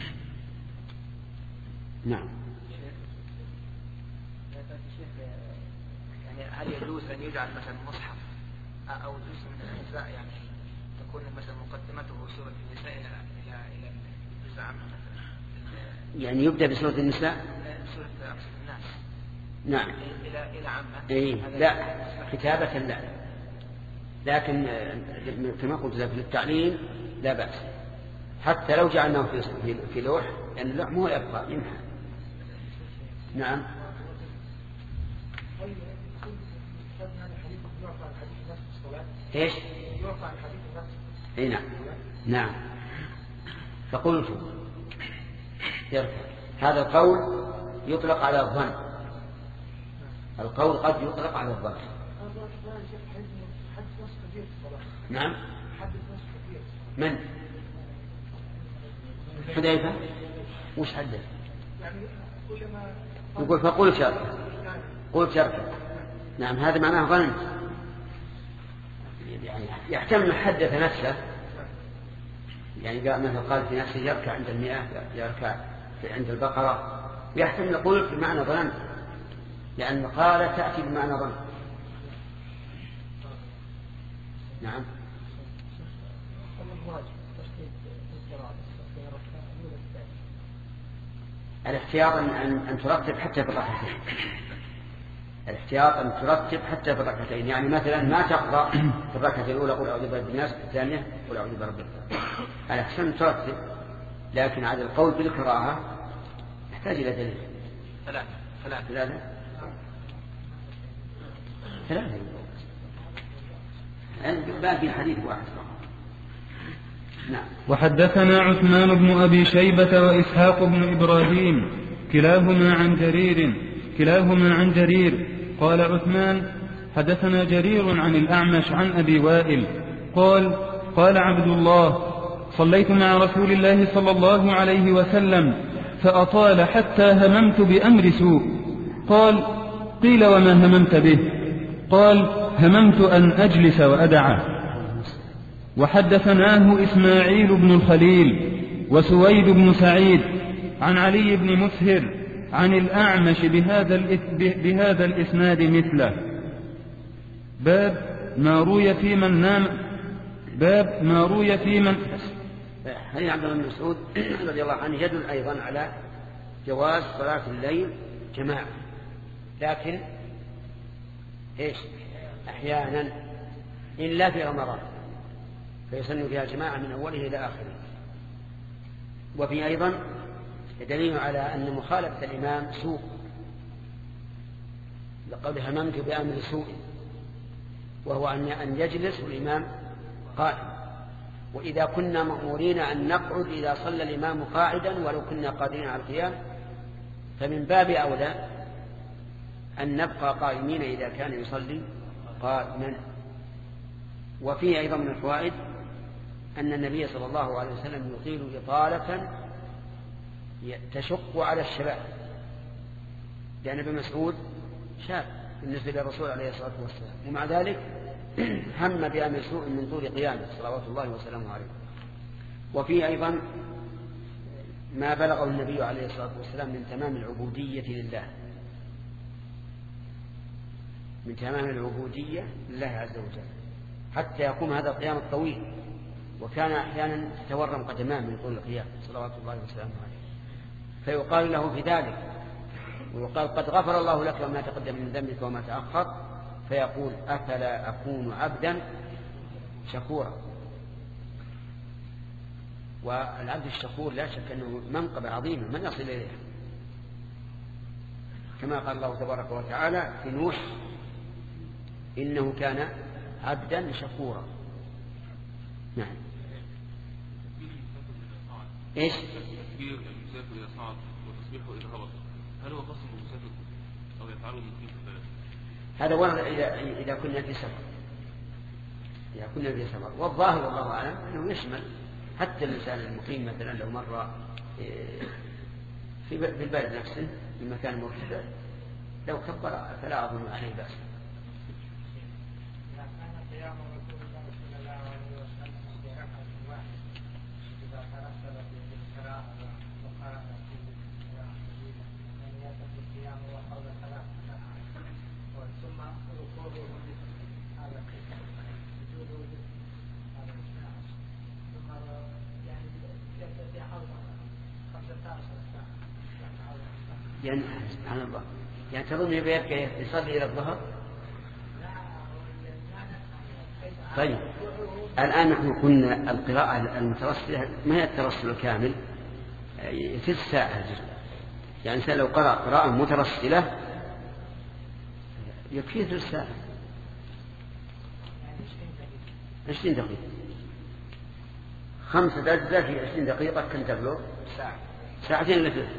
نعم. يعني هل يجوز أن يجعل مثلا مصحف أو جزء من الأجزاء يعني تكون مثلا مقدمته سورة النساء إلى إلى إلى الجزء عامة مثلا؟ يعني يبدأ بسورة النساء؟ سورة الناس. نعم. إلى إلى عامة. إيه لا كتابة لا، لكن كما قلت لك في التعليم لا بأس، حتى لو جعلناه في في لوح لأن يعني اللوح مو يبقى يمحى. نعم. ايش؟ اي نعم نعم. فقلت يرفع. هذا القول يطلق على الظن، القول قد يطلق على الظن. نعم. من؟ حذيفة. وش حدث؟ يقول فقل شركة، قل شركة. نعم هذا معناه ظن، يعني يحتمل حدث نفسه، يعني مثلا قال في نفسه يركع عند المئة، يركع عند البقرة، يحتمل قل بمعنى ظن، لأن قال تأتي بمعنى ظن. نعم. الاحتياط أن, أن ترتب حتى في الركعتين، الاحتياط أن ترتب حتى في الركعتين، يعني مثلا ما تقرأ في الركعة الأولى قل أعوذ برب الناس، الثانية قل أعوذ برب الفلق، الأحسن ترتب، لكن على القول بالقراءة يحتاج إلى دليل. ثلاثة ثلاثة ثلاثة ثلاثة باقي حديث واحد فقط. نعم. وحدثنا عثمان بن أبي شيبة وإسحاق بن إبراهيم كلاهما عن جرير كلاهما عن جرير قال عثمان حدثنا جرير عن الأعمش عن أبي وائل قال قال عبد الله صليت مع رسول الله صلى الله عليه وسلم فأطال حتى هممت بأمر سوء. قال قيل وما هممت به؟ قال هممت أن أجلس وأدعه. وحدثناه إسماعيل بن الخليل وسويد بن سعيد عن علي بن مسهر عن الأعمش بهذا, بهذا الإسناد مثله. باب ما روي في من نام باب ما روي في من حديث عبد الله بن مسعود رضي الله عنه يدل أيضا على جواز صلاة الليل جماعة، لكن إيش أحيانا إلا في رمضان فيسن فيها جماعة من أوله إلى آخره. وفي أيضا دليل على أن مخالفة الإمام سوء، لقد هممت بأمر سوء، وهو أن يجلس والإمام قائم. وإذا كنا مأمورين أن نقعد إذا صلى الإمام قاعدا ولو كنا قادرين على القيام، فمن باب أولى أن نبقى قائمين إذا كان يصلي قائما. وفيه أيضا من الفوائد أن النبي صلى الله عليه وسلم يطيل إطالة تشق على الشباب، لأن ابن مسعود شاب بالنسبة للرسول عليه الصلاة والسلام، ومع ذلك هم بأمر سوء من طول قيامه صلوات الله وسلامه عليه. وفيه أيضا ما بلغه النبي عليه الصلاة والسلام من تمام العبودية لله، من تمام العبودية لله عز وجل، حتى يقوم هذا القيام الطويل، وكان أحيانا تتورم قدماه من طول القيام صلوات الله وسلامه عليه، فيقال له في ذلك، ويقال قد غفر الله لك وما تقدم من ذنبك وما تأخر، فيقول أفلا أكون عبدا شكورا. والعبد الشكور لا شك أنه منقبة عظيمة من يصل إليها، كما قال الله تبارك وتعالى في نوح إنه كان عبدا شكورا. نعم. إيش؟ تكبير المسافر إذا صعد وتصبيحه إذا هبط، هل هو خاص بالمسافر أو يفعله المقيم في البلد؟ هذا ورد إذا إذا كنا في سفر، إذا كنا في سفر، والظاهر والله أعلم أنه يشمل حتى الإنسان المقيم مثلا لو مر في البلد نفسه في مكان مرتفع لو كبر فلا أظن عليه بأس. يعني سبحان الله، يعني تظن يبقى يصلي إلى الظهر؟ طيب الآن نحن قلنا القراءة المترسلة ما هي الترسل الكامل، في الساعة، يعني إنسان لو قرأ قراءة مترسلة يكفيه في الساعة عشرين دقيقة، خمسة أجزاء في عشرين دقيقة كم تبلغ؟ ساعة، ساعتين إلا ثلث.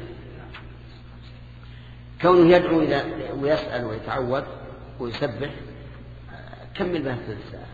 كونه يدعو ويسأل ويتعوذ ويسبح كمل به ثلث ساعة،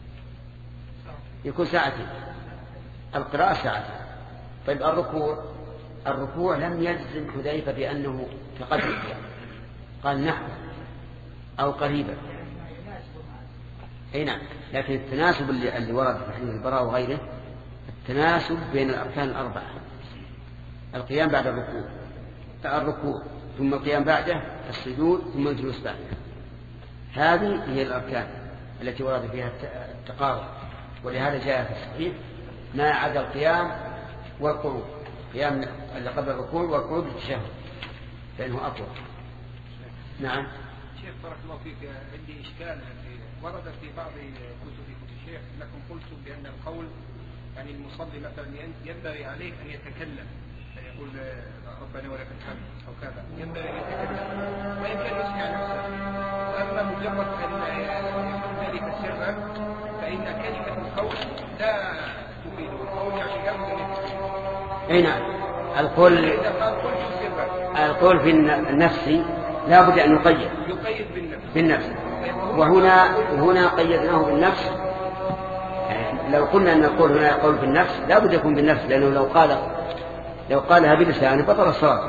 يكون ساعتين، القراءة ساعتين. طيب الركوع، الركوع لم يجزم حذيفة بأنه كقدر القيام، قال نحو أو قريبا، أي نعم، لكن التناسب اللي, اللي ورد في حديث البراء وغيره التناسب بين الأركان الأربعة، القيام بعد الركوع، الركوع ثم القيام بعده، السجود ثم الجلوس بعده، هذه هي الأركان التي ورد فيها التقارب. ولهذا جاء في الصحيح ما عدا القيام والقعود، قيام اللي قبل الركوع والقعود التشهد فإنه أطول. نعم. شيخ بارك الله فيك، عندي إشكال ورد في بعض كتبكم الشيخ لكم قلتم بأن القول يعني المصلي مثلا ينبغي عليه أن يتكلم، أن يقول ربنا ولك الحمد أو كذا، ينبغي أن يتكلم وإن كان يسمع نفسه. وأما مجرد أن يكون ذلك سرا فإن كلمة القول لا تفيد، القول يعني يمكن. أي نعم، القول القول في النفس لا بد أن يقيد يقيد بالنفس, بالنفس. وهنا وهنا قيدناه بالنفس. لو قلنا أن القول هنا يقول بالنفس لا بد يكون بالنفس، لأنه لو قال لو قالها بلسانه بطل الصلاة.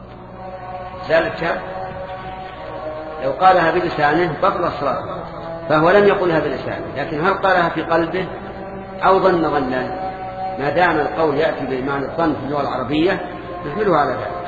ذلك لو قالها بلسانه بطل الصلاة، فهو لم يقلها بلسانه، لكن هل قالها في قلبه أو ظن ظنا؟ ما دام القول يأتي بمعنى الظن في اللغة العربية نحمله على ذلك.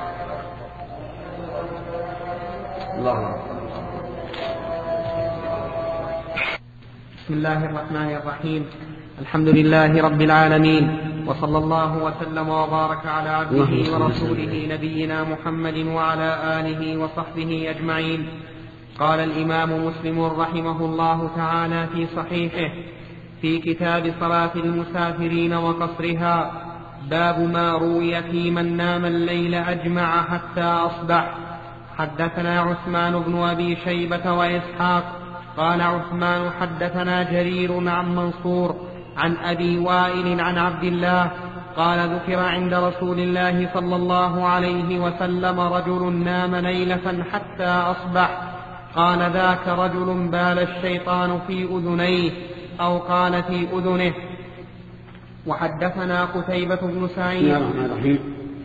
الله أكبر. بسم الله الرحمن الرحيم. الحمد لله رب العالمين، وصلى الله وسلم وبارك على عبده ورسوله نبينا محمد وعلى آله وصحبه أجمعين. قال الإمام مسلم رحمه الله تعالى في صحيحه في كتاب صلاة المسافرين وقصرها: باب ما روي في من نام الليل أجمع حتى أصبح. حدثنا عثمان بن أبي شيبة وإسحاق قال عثمان حدثنا جرير عن منصور عن أبي وائل عن عبد الله قال: ذكر عند رسول الله صلى الله عليه وسلم رجل نام ليلة حتى أصبح، قال: ذاك رجل بال الشيطان في أذنيه، أو قال في أذنه. وحدثنا قتيبة بن سعيد. بسم الله الرحمن الرحيم.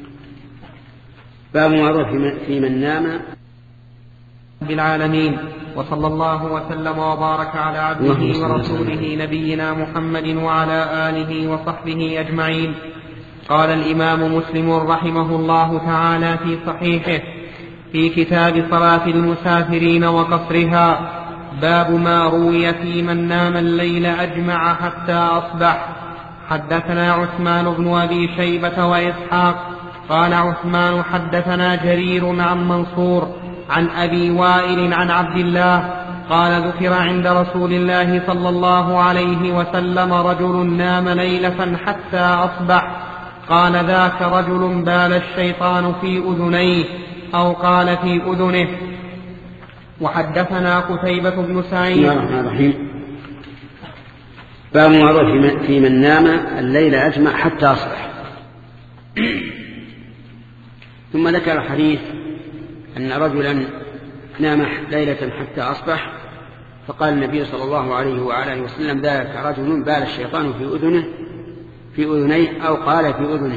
باب ما روي في من نام بالعالمين، وصلى الله وسلم وبارك على عبده ورسوله نبينا محمد وعلى آله وصحبه أجمعين. قال الإمام مسلم رحمه الله تعالى في صحيحه في كتاب صلاة المسافرين وقصرها: باب ما روي في من نام الليل أجمع حتى أصبح. حدثنا عثمان بن أبي شيبة وإسحاق قال عثمان حدثنا جرير عن منصور عن أبي وائل عن عبد الله قال: ذكر عند رسول الله صلى الله عليه وسلم رجل نام ليلة حتى أصبح، قال: ذاك رجل بال الشيطان في أذنيه، أو قال في أذنه. وحدثنا قتيبة بن سعيد. بسم الله الرحمن الرحيم. باب ما روي في من نام الليل أجمع حتى أصبح. ثم ذكر الحديث أن رجلا نام ليلة حتى أصبح، فقال النبي صلى الله عليه وآله وسلم: ذاك رجل بال الشيطان في أذنه في أذنيه، أو قال في أذنه.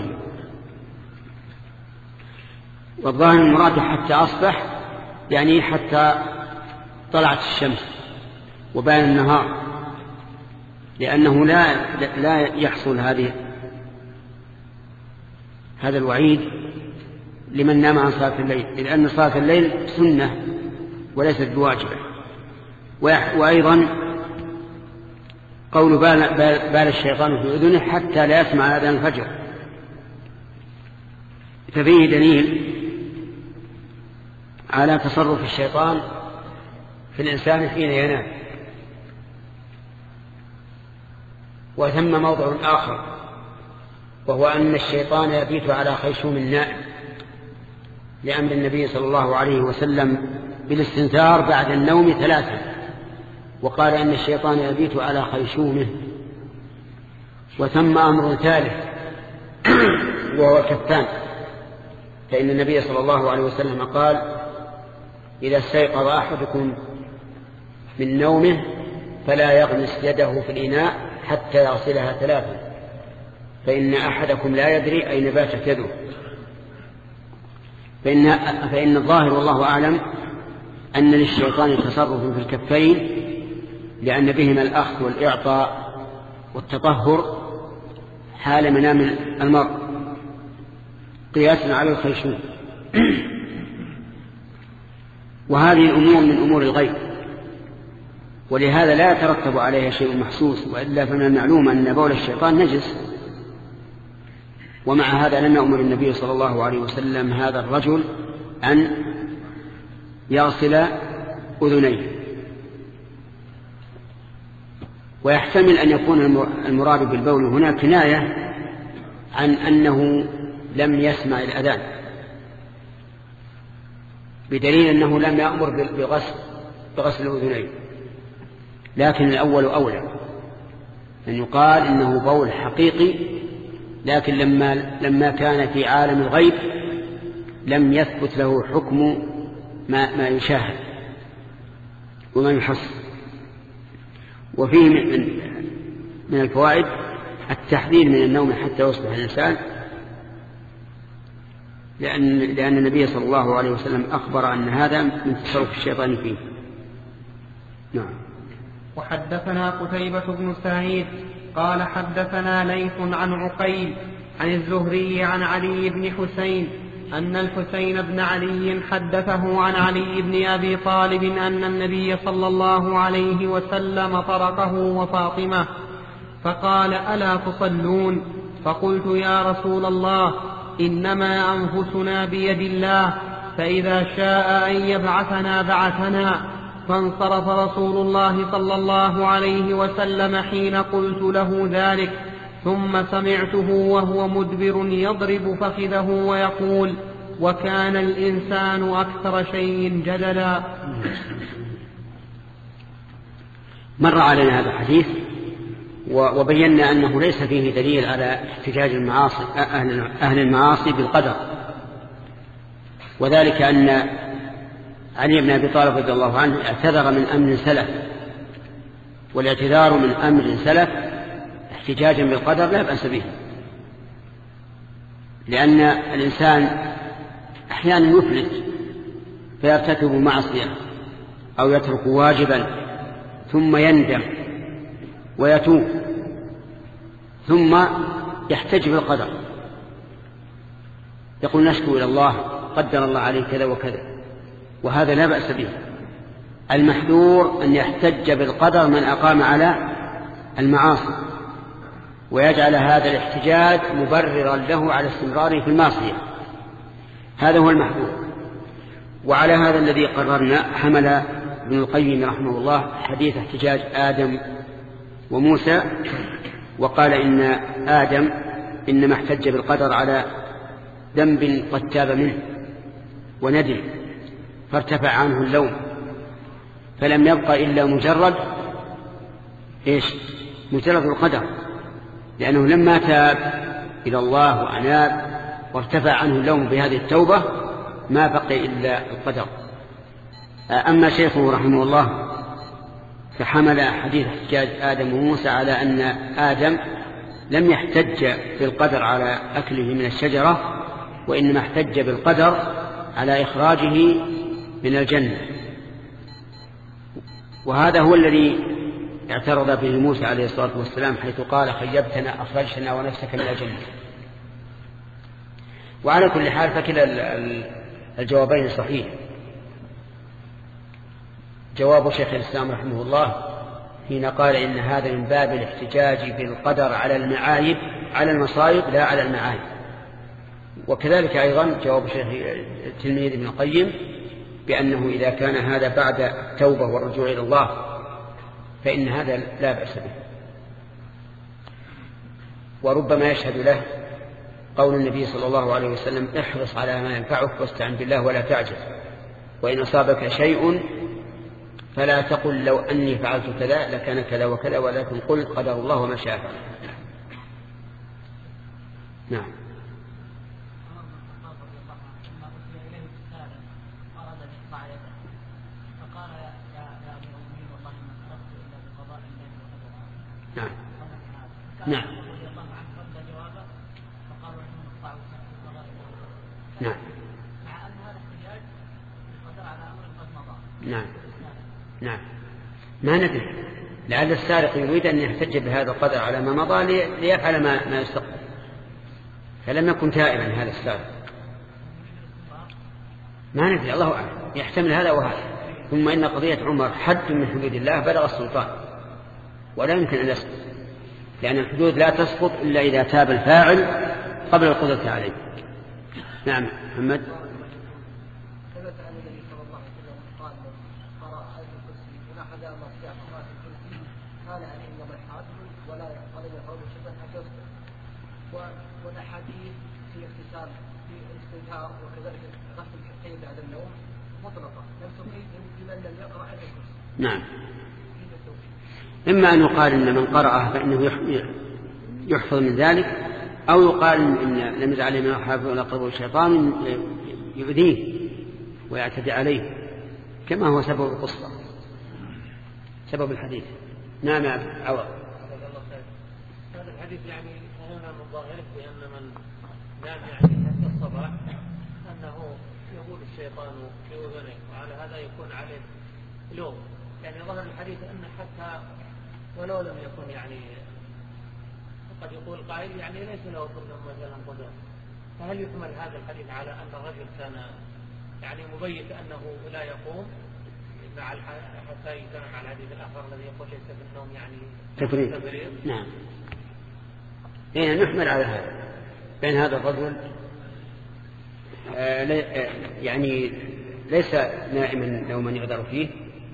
والظاهر المراد حتى أصبح يعني حتى طلعت الشمس وبان النهار، لأنه لا لا يحصل هذه هذا الوعيد لمن نام عن صلاة الليل، لأن صلاة الليل سنة وليست بواجبة. وأيضا قول بال, بال الشيطان في أذنه حتى لا يسمع أذان الفجر، ففيه دليل على تصرف الشيطان في الإنسان حين ينام. وثم موضع آخر، وهو أن الشيطان يبيت على خيشوم النائم، لأمر النبي صلى الله عليه وسلم بالاستنثار بعد النوم ثلاثا، وقال أن الشيطان يبيت على خيشومه. وثم أمر ثالث وهو الكفان، فإن النبي صلى الله عليه وسلم قال: إذا استيقظ أحدكم من نومه فلا يغمس يده في الإناء حتى يغسلها ثلاثا، فإن أحدكم لا يدري أين باتت يده. فإن, فإن الظاهر والله أعلم أن للشيطان تصرف في الكفين، لأن بهما الأخذ والإعطاء والتطهر حال منام المرء، قياسا على الخيشوم. وهذه أمور من أمور الغيب، ولهذا لا يترتب عليها شيء محسوس، وإلا فمن المعلوم أن بول الشيطان نجس. ومع هذا لم يأمر النبي صلى الله عليه وسلم هذا الرجل أن يغسل أذنيه. ويحتمل أن يكون المراد بالبول هنا كناية عن أنه لم يسمع الأذان، بدليل أنه لم يأمر بغسل بغسل الأذنين. لكن الأول أولى أن يقال إنه بول حقيقي، لكن لما لما كان في عالم الغيب لم يثبت له حكم ما ما يشاهد وما يحس. وفيه من, من الفوائد التحذير من النوم حتى يصبح الإنسان، لأن, لأن النبي صلى الله عليه وسلم أخبر أن هذا من تصرف الشيطان فيه. نعم. وحدثنا قتيبة بن سعيد قال حدثنا ليث عن عقيل عن الزهري عن علي بن حسين أن الحسين بن علي حدثه عن علي بن أبي طالب أن النبي صلى الله عليه وسلم طرقه وفاطمة فقال ألا تصلون؟ فقلت يا رسول الله إنما أنفسنا بيد الله فإذا شاء أن يبعثنا بعثنا. فانصرف رسول الله صلى الله عليه وسلم حين قلت له ذلك، ثم سمعته وهو مدبر يضرب فخذه ويقول وكان الإنسان أكثر شيء جدلا. مر علينا هذا الحديث وبينا أنه ليس فيه دليل على احتجاج المعاصي أهل المعاصي بالقدر، وذلك أن علي بن أبي طالب رضي الله عنه اعتذر من أمر سلف، والاعتذار من أمر سلف احتجاجا بالقدر لا بأس به، لأن الإنسان أحيانا يفلت فيرتكب معصية أو يترك واجبا ثم يندم ويتوب ثم يحتج بالقدر، يقول نشكو إلى الله قدر الله عليه كذا وكذا، وهذا لا بأس به. المحذور أن يحتج بالقدر من أقام على المعاصي ويجعل هذا الاحتجاج مبررا له على استمراره في المعصية، هذا هو المحذور. وعلى هذا الذي قررنا حمل ابن القيم رحمه الله حديث احتجاج آدم وموسى، وقال إن آدم إنما احتج بالقدر على ذنب قد تاب منه وندم فارتفع عنه اللوم، فلم يبقى إلا مجرد إيش؟ مجرد القدر، لأنه لما تاب إلى الله وأناب وارتفع عنه اللوم بهذه التوبة ما بقي إلا القدر. أما شيخه رحمه الله فحمل حديث احتجاج آدم وموسى على أن آدم لم يحتج بالقدر على أكله من الشجرة، وإنما احتج بالقدر على إخراجه من الجنة، وهذا هو الذي اعترض به موسى عليه الصلاة والسلام حيث قال خيبتنا أخرجتنا ونفسك من الجنة. وعلى كل حال فكلا الجوابين صحيح. جواب شيخ الإسلام رحمه الله حين قال إن هذا من باب الاحتجاج بالقدر على المعايب على المصائب لا على المعايب، وكذلك أيضا جواب شيخ التلميذ ابن القيم بأنه إذا كان هذا بعد التوبة والرجوع إلى الله فإن هذا لا بأس به. وربما يشهد له قول النبي صلى الله عليه وسلم احرص على ما ينفعك واستعن بالله ولا تعجز، وإن أصابك شيء فلا تقل لو أني فعلت كذا لكان كذا وكذا، ولكن قل قدر الله وما شاء فعل. نعم. نعم. نعم. نعم. نعم. نعم. ما ندري، لعل السارق يريد أن يحتج بهذا القدر على ما مضى ليفعل ما, ما يستقبل، فلم يكن تائبا هذا السارق. ما ندري، الله أعلم، يحتمل هذا وهذا. ثم إن قضية عمر حد من حدود الله بلغ السلطان ولا يمكن أن يسقط، لأن الحدود لا تسقط إلا إذا تاب الفاعل قبل القدرة عليه. نعم. محمد. والأحاديث في اغتسال في الاستنثار وكذلك غسل الكفين بعد النوم مطلقة لم تقيد لمن لم يقرأ آية الكرسي. نعم. إما أن يقال إن من قرأه فإنه يحفظ من ذلك، أو يقال إن لم يزل عليه من الحافظ ولا قربه الشيطان يؤذيه ويعتدي عليه، كما هو سبب القصة سبب الحديث. نعم يا عوض. هذا الحديث يعني هنا من ظاهره بأن من نام يعني حتى الصباح أنه يقول الشيطان في أذنه، وعلى هذا يكون عليه لوم. يعني ظهر الحديث أن حتى ولو لم يكن يعني قد يقول قائل يعني ليس له كل مثلا قدر، فهل يحمل هذا الحديث على أن الرجل كان يعني مبيت أنه لا يقوم مع حتى يجتمع مع الحديث الآخر الذي يقول ليس في النوم يعني تفريط؟ نعم. هنا نحمل على هذا، بين هذا الرجل آه يعني ليس نائما نوما يعذر فيه.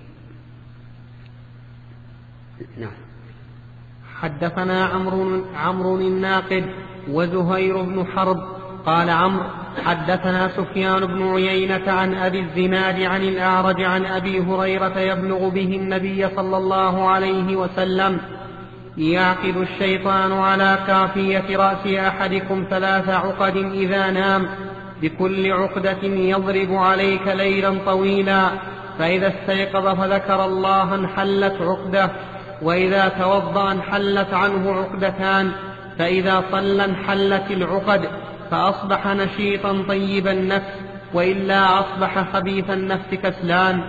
نعم. حدثنا عمرو عمرو الناقد وزهير بن حرب قال عمرو حدثنا سفيان بن عيينة عن أبي الزناد عن الأعرج عن أبي هريرة يبلغ به النبي صلى الله عليه وسلم: يعقد الشيطان على كافية رأس أحدكم ثلاث عقد إذا نام، بكل عقدة يضرب عليك ليلا طويلا، فإذا استيقظ فذكر الله انحلت عقدة، وإذا توضأ انحلت عنه عقدتان، فإذا صلى انحلت العقد، فأصبح نشيطا طيب النفس، وإلا أصبح خبيث النفس كسلان.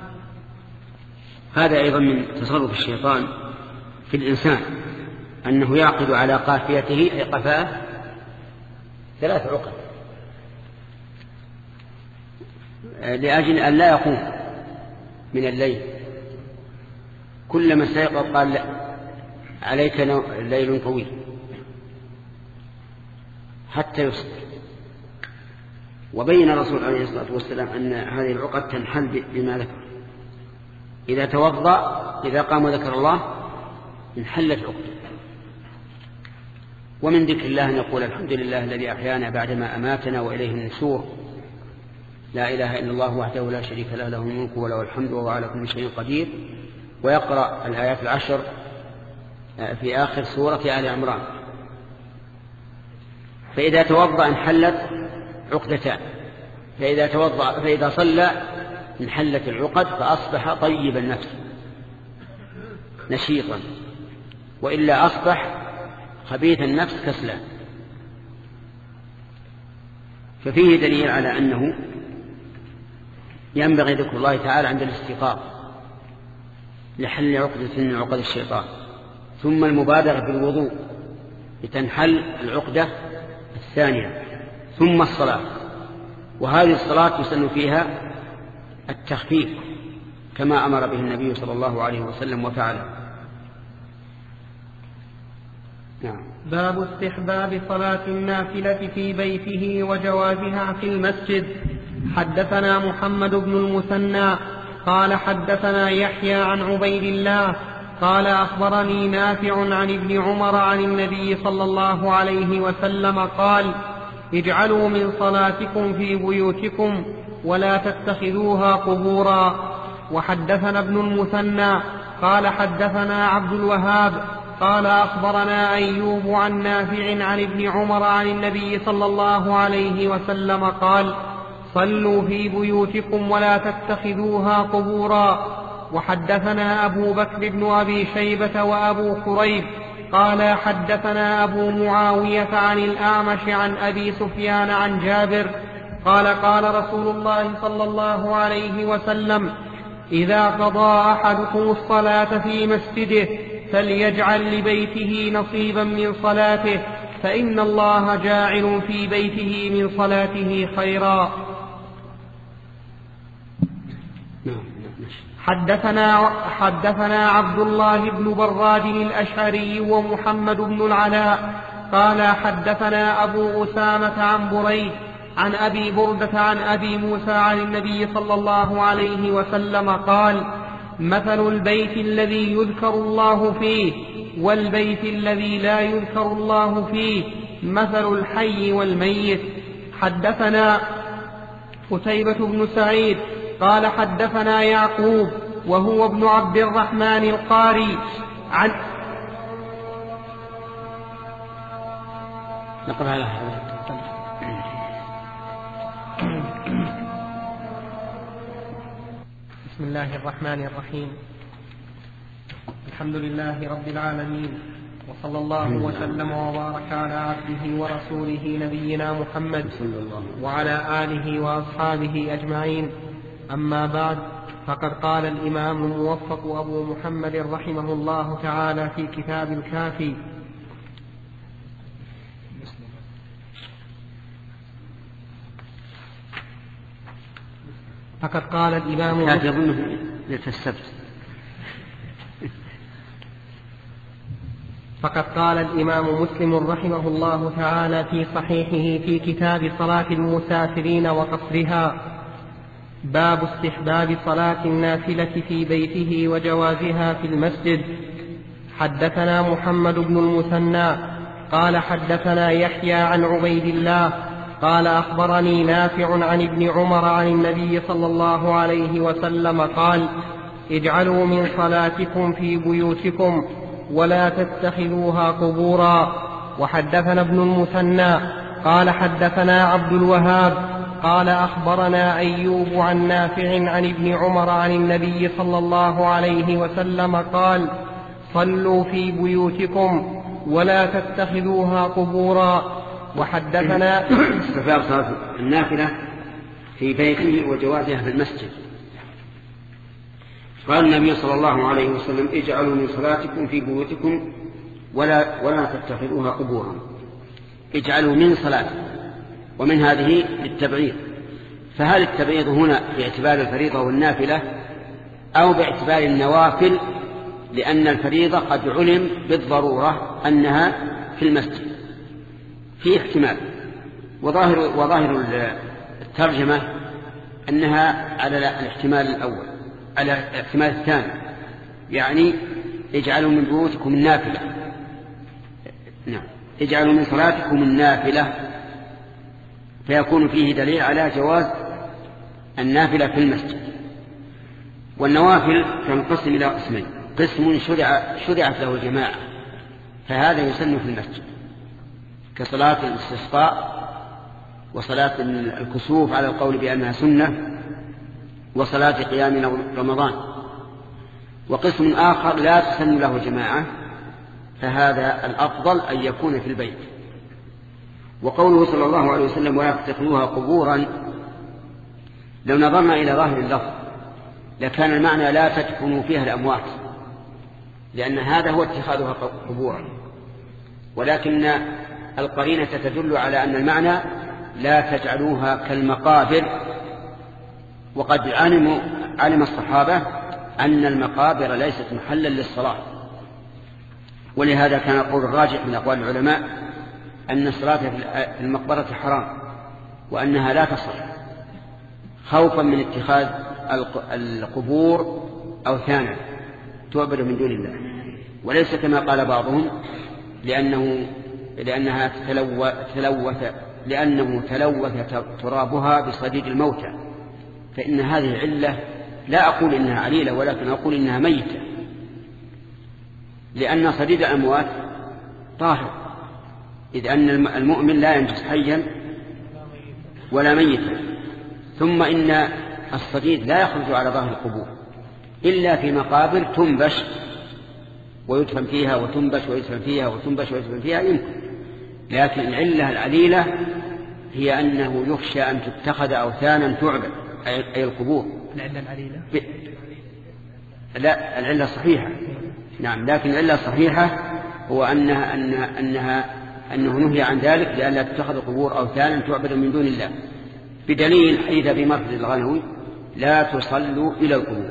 هذا أيضا من تصرف الشيطان في الإنسان، أنه يعقد على قافيته أي قفاه ثلاث عقد لأجل أن لا يقوم من الليل. كلما استيقظ قال عليك ليل طويل حتى يصبح. وبين الرسول عليه الصلاة والسلام أن هذه العقد تنحل بما ذكر: إذا توضأ إذا قام وذكر الله انحلت عقد. ومن ذكر الله أن يقول: الحمد لله الذي أحيانا بعدما أماتنا وإليه النشور، لا إله إلا الله وحده لا شريك له، له الملك وله الحمد وهو على كل شيء قدير. ويقرأ الآيات العشر في آخر سورة آل عمران. فإذا توضأ انحلت عقدتان، فإذا توضأ فإذا صلى انحلت العقد، فأصبح طيب النفس نشيطا، وإلا أصبح خبيث النفس كسلا. ففيه دليل على أنه ينبغي ذكر الله تعالى عند الاستيقاظ لحل عقدة من عقد الشيطان، ثم المبادرة بالوضوء لتنحل العقدة الثانية، ثم الصلاة. وهذه الصلاة يسن فيها التخفيف كما أمر به النبي صلى الله عليه وسلم وفعله. نعم. باب استحباب صلاة النافلة في بيته وجوازها في المسجد. حدثنا محمد بن المثنى قال حدثنا يحيى عن عبيد الله قال أخبرني نافع عن ابن عمر عن النبي صلى الله عليه وسلم قال: اجعلوا من صلاتكم في بيوتكم ولا تتخذوها قبورا. وحدثنا ابن المثنى قال حدثنا عبد الوهاب قال أخبرنا أيوب عن نافع عن ابن عمر عن النبي صلى الله عليه وسلم قال: صلوا في بيوتكم ولا تتخذوها قبورا. وحدثنا أبو بكر بن أبي شيبة وأبو كريب قال حدثنا أبو معاوية عن الأعمش عن أبي سفيان عن جابر قال: قال رسول الله صلى الله عليه وسلم: إذا قضى أحدكم الصلاة في مسجده فليجعل لبيته نصيبا من صلاته، فإن الله جاعل في بيته من صلاته خيرا. حدثنا, حدثنا عبد الله بن براد الأشعري ومحمد بن العلاء قال حدثنا أبو أسامة عن بريد عن أبي بردة عن أبي موسى عن النبي صلى الله عليه وسلم قال: مثل البيت الذي يذكر الله فيه والبيت الذي لا يذكر الله فيه مثل الحي والميت. حدثنا قتيبة بن سعيد قال حدثنا يعقوب وهو ابن عبد الرحمن القاري عن نقرأ على بسم الله الرحمن الرحيم. الحمد لله رب العالمين، وصلى الله وسلم وبارك على عبده ورسوله نبينا محمد وعلى آله وأصحابه أجمعين. أما بعد، فقد قال الإمام الموفق أبو محمد رحمه الله تعالى في كتاب الكافي: فقد قال الإمام كانت يظنه ليلة السبت. فقد قال الإمام مسلم رحمه الله تعالى في صحيحه في كتاب صلاة المسافرين وقصرها: باب استحباب صلاة النافلة في بيته وجوازها في المسجد. حدثنا محمد بن المثنى قال حدثنا يحيى عن عبيد الله قال أخبرني نافع عن ابن عمر عن النبي صلى الله عليه وسلم قال: اجعلوا من صلاتكم في بيوتكم ولا تتخذوها قبورا. وحدثنا ابن المثنى قال حدثنا عبد الوهاب قال أخبرنا أيوب عن نافع عن ابن عمر عن النبي صلى الله عليه وسلم قال: صلوا في بيوتكم ولا تتخذوها قبورا. وحدثنا استحباب صلاة النافلة في بيته وجوازها في المسجد. قال النبي صلى الله عليه وسلم: اجعلوا من صلاتكم في بيوتكم ولا, ولا تتخذوها قبورا. اجعلوا من صلاتكم، ومن هذه للتبعيض. فهل التبعيض هنا باعتبار الفريضة والنافلة أو باعتبار النوافل؟ لأن الفريضة قد علم بالضرورة أنها في المسجد، في احتمال. وظاهر, وظاهر الترجمة أنها على الاحتمال الأول، على الاحتمال الثاني، يعني اجعلوا من بيوتكم النافلة. نعم، اجعلوا من صلاتكم النافلة، فيكون فيه دليل على جواز النافلة في المسجد. والنوافل تنقسم إلى قسمين: قسم شرع شرعت له الجماعة، فهذا يسن في المسجد كصلاة الاستسقاء وصلاة الكسوف على القول بأنها سنة وصلاة قيام رمضان. وقسم آخر لا تسن له جماعة، فهذا الأفضل أن يكون في البيت. وقوله صلى الله عليه وسلم: ولا تتخذوها قبورا، لو نظرنا إلى ظاهر اللفظ لكان المعنى لا تدفنوا فيها الأموات، لأن هذا هو اتخاذها قبورا. ولكن القرينة تدل على أن المعنى لا تجعلوها كالمقابر. وقد علموا علم الصحابة أن المقابر ليست محلا للصلاة، ولهذا كان القول الراجح من أقوال العلماء أن الصلاة في المقبرة حرام، وأنها لا تصح، خوفا من اتخاذ القبور أوثانا تعبد من دون الله، وليس كما قال بعضهم لأنه لأنها تلوث لأنه تلوث ترابها بصديد الموتى. فإن هذه علة، لا أقول إنها عليلة، ولكن أقول إنها ميتة، لأن صديد الأموات طاهر، إذ أن المؤمن لا ينجس حيا ولا ميتا. ثم إن الصديد لا يخرج على ظاهر القبور إلا في مقابر تنبش ويدفن فيها وتنبش ويدفن فيها وتنبش ويدفن فيها يمكن. لكن العلة العليلة هي أنه يخشى أن تتخذ أوثانا تعبد، أي القبور. العلة العليلة ب... لا، العلة الصحيحة. نعم، لكن العلة الصحيحة هو أنها, أنها, أنها أنه نهي عن ذلك لأن لا تتخذ قبور أوثانا تعبد من دون الله، بدليل حديث أبي مرثد الغنوي: لا تصلوا إلى القبور.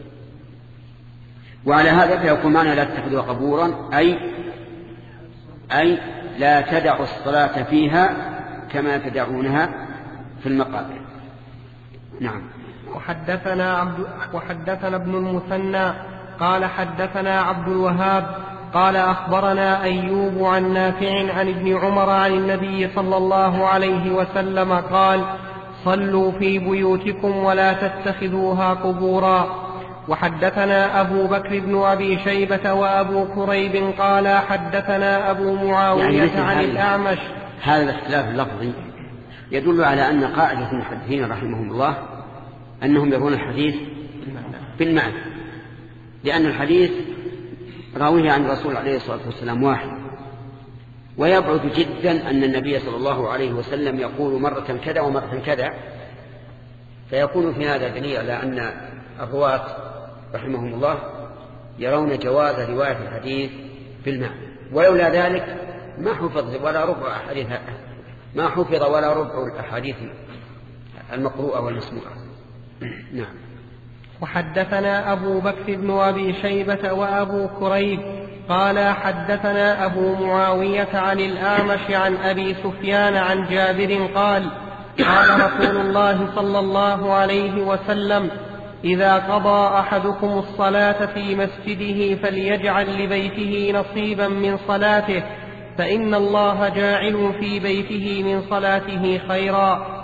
وعلى هذا فيكون معنى لا تتخذوا قبورا أي أي لا تدعوا الصلاة فيها كما تدعونها في المقابر. نعم. وحدثنا عبد وحدثنا ابن المثنى قال حدثنا عبد الوهاب قال أخبرنا أيوب عن نافع عن ابن عمر عن النبي صلى الله عليه وسلم قال: صلوا في بيوتكم ولا تتخذوها قبورا. وحدثنا أبو بكر بن أبي شيبة وأبو كريب قال حدثنا أبو معاوية يعني عن الأعمش. هذا الاختلاف اللفظي يدل على أن قاعدة المحدثين رحمهم الله أنهم يرون الحديث بالمعنى، لأن الحديث راويه عن الرسول عليه الصلاة والسلام واحد، ويبعد جدا أن النبي صلى الله عليه وسلم يقول مرة كذا ومرة كذا، فيكون في هذا دليل على أن الرواة رحمهم الله يرون جواز رواية الحديث بالمعنى. ولولا ذلك ما حفظ ولا ربع أحاديث ما حفظ ولا ربع الأحاديث المقروءة والمسموعة. نعم. وحدثنا أبو بكر بن أبي شيبة وأبو كريب قال حدثنا أبو معاوية عن الأعمش عن أبي سفيان عن جابر قال قال رسول الله صلى الله عليه وسلم إذا قضى أحدكم الصلاة في مسجده فليجعل لبيته نصيبا من صلاته فإن الله جاعل في بيته من صلاته خيرا.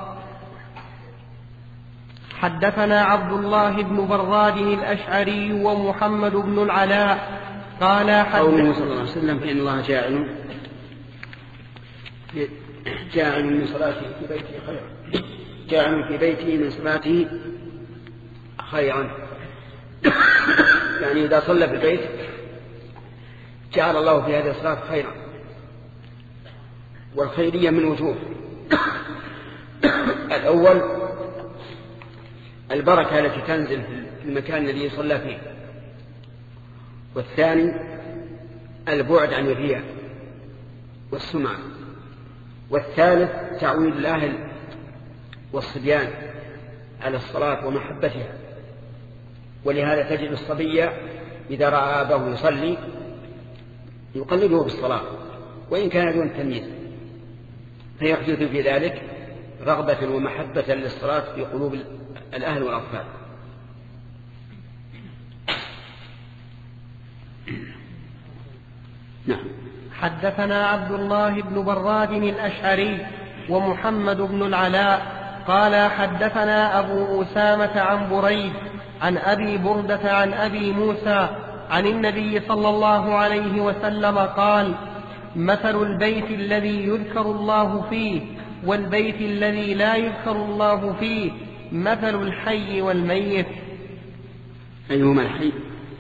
حدثنا عبد الله بن براد الأشعري ومحمد بن العلاء قال قوله صلى الله عليه وسلم فإن الله جاعل جاعل من صلاته في بيته خيرا، جاعل في بيته من صلاته خيرا، يعني إذا صلى في البيت جعل الله في هذه الصلاة خيرا. والخيرية من وجوه: الأول البركة التي تنزل في المكان الذي يصلى فيه، والثاني البعد عن الرياء والسمعة، والثالث تعويد الأهل والصبيان على الصلاة ومحبتها. ولهذا تجد الصبي إذا رأى أباه يصلي يقلده بالصلاة وإن كان دون تمييز، فيحدث في ذلك رغبة ومحبة للصلاة في قلوب الأهل والأطفال. نعم. حدثنا عبد الله بن براد الأشعري ومحمد بن العلاء قال حدثنا أبو أسامة عن بريد عن أبي بردة عن أبي موسى عن النبي صلى الله عليه وسلم قال مثل البيت الذي يذكر الله فيه والبيت الذي لا يذكر الله فيه مثل الحي والميت. أيهما الحي؟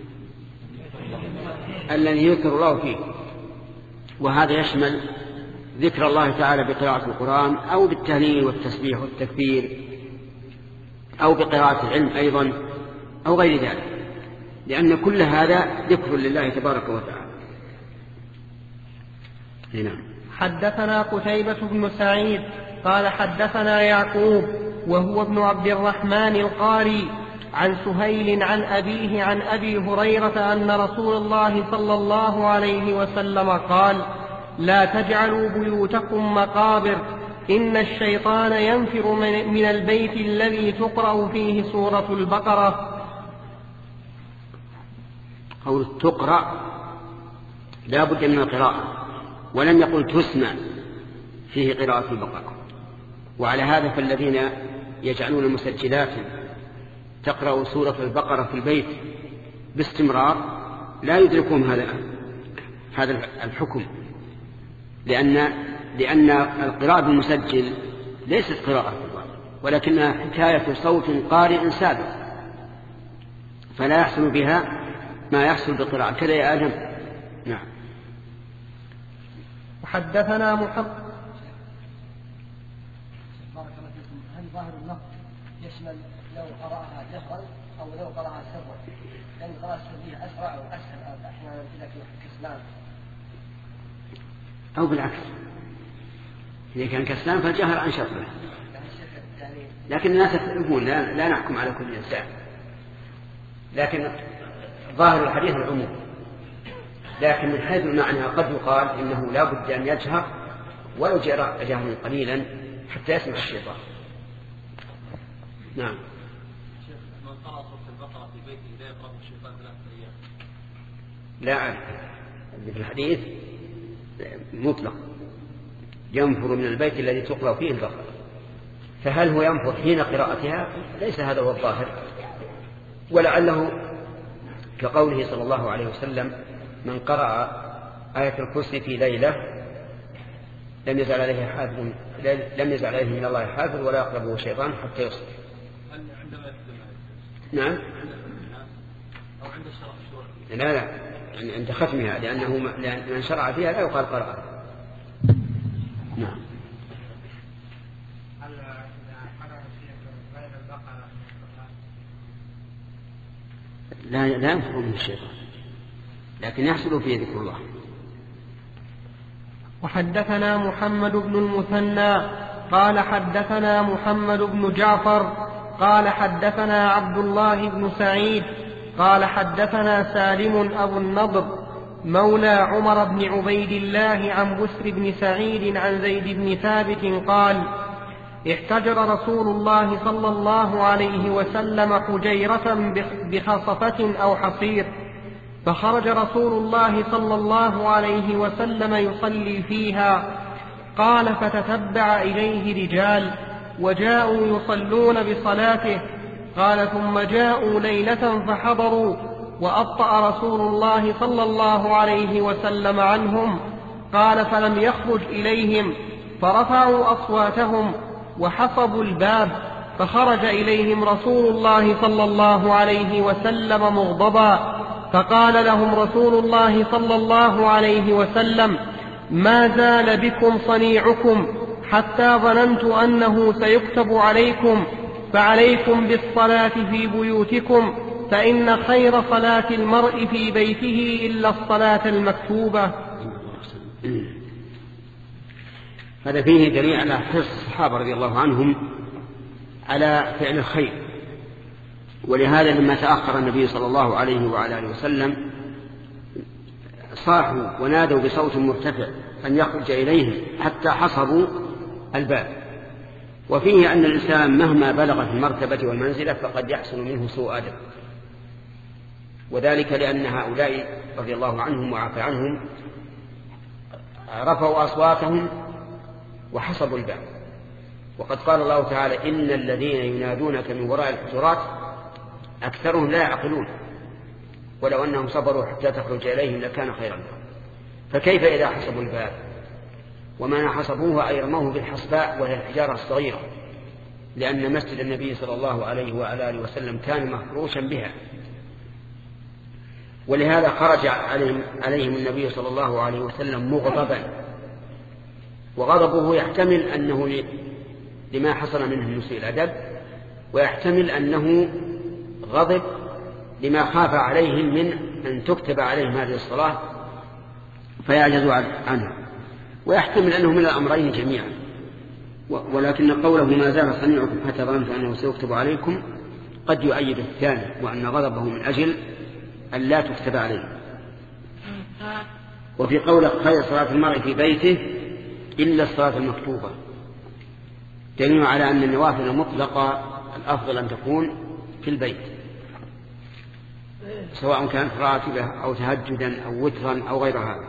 الذي يذكر الله فيه، وهذا يشمل ذكر الله تعالى بقراءة القرآن أو بالتهليل والتسبيح والتكبير أو بقراءة العلم أيضا أو غير ذلك، لأن كل هذا ذكر لله تبارك وتعالى. هنا. حدثنا قتيبة بن سعيد قال حدثنا يعقوب وهو ابن عبد الرحمن القاري عن سهيل عن أبيه عن أبي هريرة أن رسول الله صلى الله عليه وسلم قال لا تجعلوا بيوتكم مقابر إن الشيطان ينفر من البيت الذي تقرأ فيه سورة البقرة. قول تقرأ لا بد من القراءة، ولم يقل تسمع فيه قراءة البقرة. وعلى هذا فالذين يجعلون المسجلات تقرأ سورة البقرة في البيت باستمرار لا يدركون هذا هذا الحكم، لأن لأن القراءة بالمسجل ليست قراءة ولكنها حكاية صوت قارئ سابق، فلا يحصل بها ما يحصل بالقراءة. كذا يا آدم. نعم. وحدثنا محمد. هل ظاهر النص يشمل لو قرأها جهرا أو لو قرأها سرا؟ لأن القراءة السرية أسرع أو أسهل أحيانا إذا كان كسلان، أو بالعكس إذا كان كسلان فالجهر أنشط له، لكن الناس يختلفون، لا, لا نحكم على كل إنسان، لكن ظاهر الحديث العموم. لكن من حيث المعنى قد يقال إنه لا بد أن يجهر ولو جهرا قليلا حتى يسمع الشيطان. نعم. من قرأ سورة البقرة في بيته لا يقرأ الشيطان ثلاثة أيام. لا أعرف، في الحديث مطلق ينفر من البيت الذي تقرأ فيه البقرة، فهل هو ينفر حين قراءتها؟ ليس هذا هو الظاهر، ولعله كقوله صلى الله عليه وسلم من قرأ آية الكرسي في ليلة لم يزل عليه حافظ لم يزل عليه من الله حافظ ولا يقربه شيطان حتى يصبح. نعم. أو عند الشرع الشورى. لا لا يعني عند ختمها، لأنه من شرع فيها لا يقال قرأ. نعم. لا لا ينفر من الشيطان، لكن يحصل فيه ذكر الله. وحدثنا محمد بن المثنى قال حدثنا محمد بن جعفر قال حدثنا عبد الله بن سعيد قال حدثنا سالم أبو النضر مولى عمر بن عبيد الله عن بسر بن سعيد عن زيد بن ثابت قال احتجر رسول الله صلى الله عليه وسلم حجيرة بخصفة أو حصير، فخرج رسول الله صلى الله عليه وسلم يصلي فيها. قال فتتبع إليه رجال وجاءوا يصلون بصلاته. قال ثم جاءوا ليلة فحضروا وأبطأ رسول الله صلى الله عليه وسلم عنهم. قال فلم يخرج إليهم فرفعوا أصواتهم وحصبوا الباب، فخرج إليهم رسول الله صلى الله عليه وسلم مغضبا، فقال لهم رسول الله صلى الله عليه وسلم ما زال بكم صنيعكم حتى ظننت أنه سيكتب عليكم، فعليكم بالصلاة في بيوتكم، فإن خير صلاة المرء في بيته إلا الصلاة المكتوبة. هذا فيه دليل على حرص الصحابة رضي الله عنهم على فعل الخير، ولهذا لما تأخر النبي صلى الله عليه وعلى آله وسلم صاحوا ونادوا بصوت مرتفع أن يخرج إليهم حتى حصبوا الباب. وفيه أن الإنسان مهما بلغ في المرتبة والمنزلة فقد يحصل منه سوء أدب، وذلك لأن هؤلاء رضي الله عنهم وعفى عنهم رفعوا أصواتهم وحصبوا الباب. وقد قال الله تعالى إن الذين ينادونك من وراء الحجرات أكثرهم لا يعقلون ولو أنهم صبروا حتى تخرج إليهم لكان خيرا لهم. فكيف إذا حصبوا الباب؟ وما حصبوه أي رموه بالحصباء وهي الحجارة الصغيرة، لأن مسجد النبي صلى الله عليه وعلى آله وسلم كان مفروشا بها، ولهذا خرج عليهم, عليهم النبي صلى الله عليه وسلم مغضبا، وغضبه يحتمل أنه لما حصل منه من سوء الأدب، ويحتمل أنه غضب لما خاف عليهم من أن تكتب عليهم هذه الصلاة فيعجزوا عنها، ويحتمل أنه من الأمرين جميعا. ولكن قوله ما زال صنيعكم حتى ظننت أنه سيكتب عليكم قد يؤيد الثاني، وأن غضبه من أجل أن لا تكتب عليه. وفي قوله خير صلاة المرء في بيته إلا الصلاة المكتوبة دليل على أن النوافل المطلقة الأفضل أن تكون في البيت، سواء كانت راتبة أو تهجدا أو وترا أو غير هذا،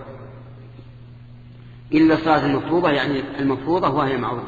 إلا الصلاة المكتوبة يعني المفروضة وهي معروفة.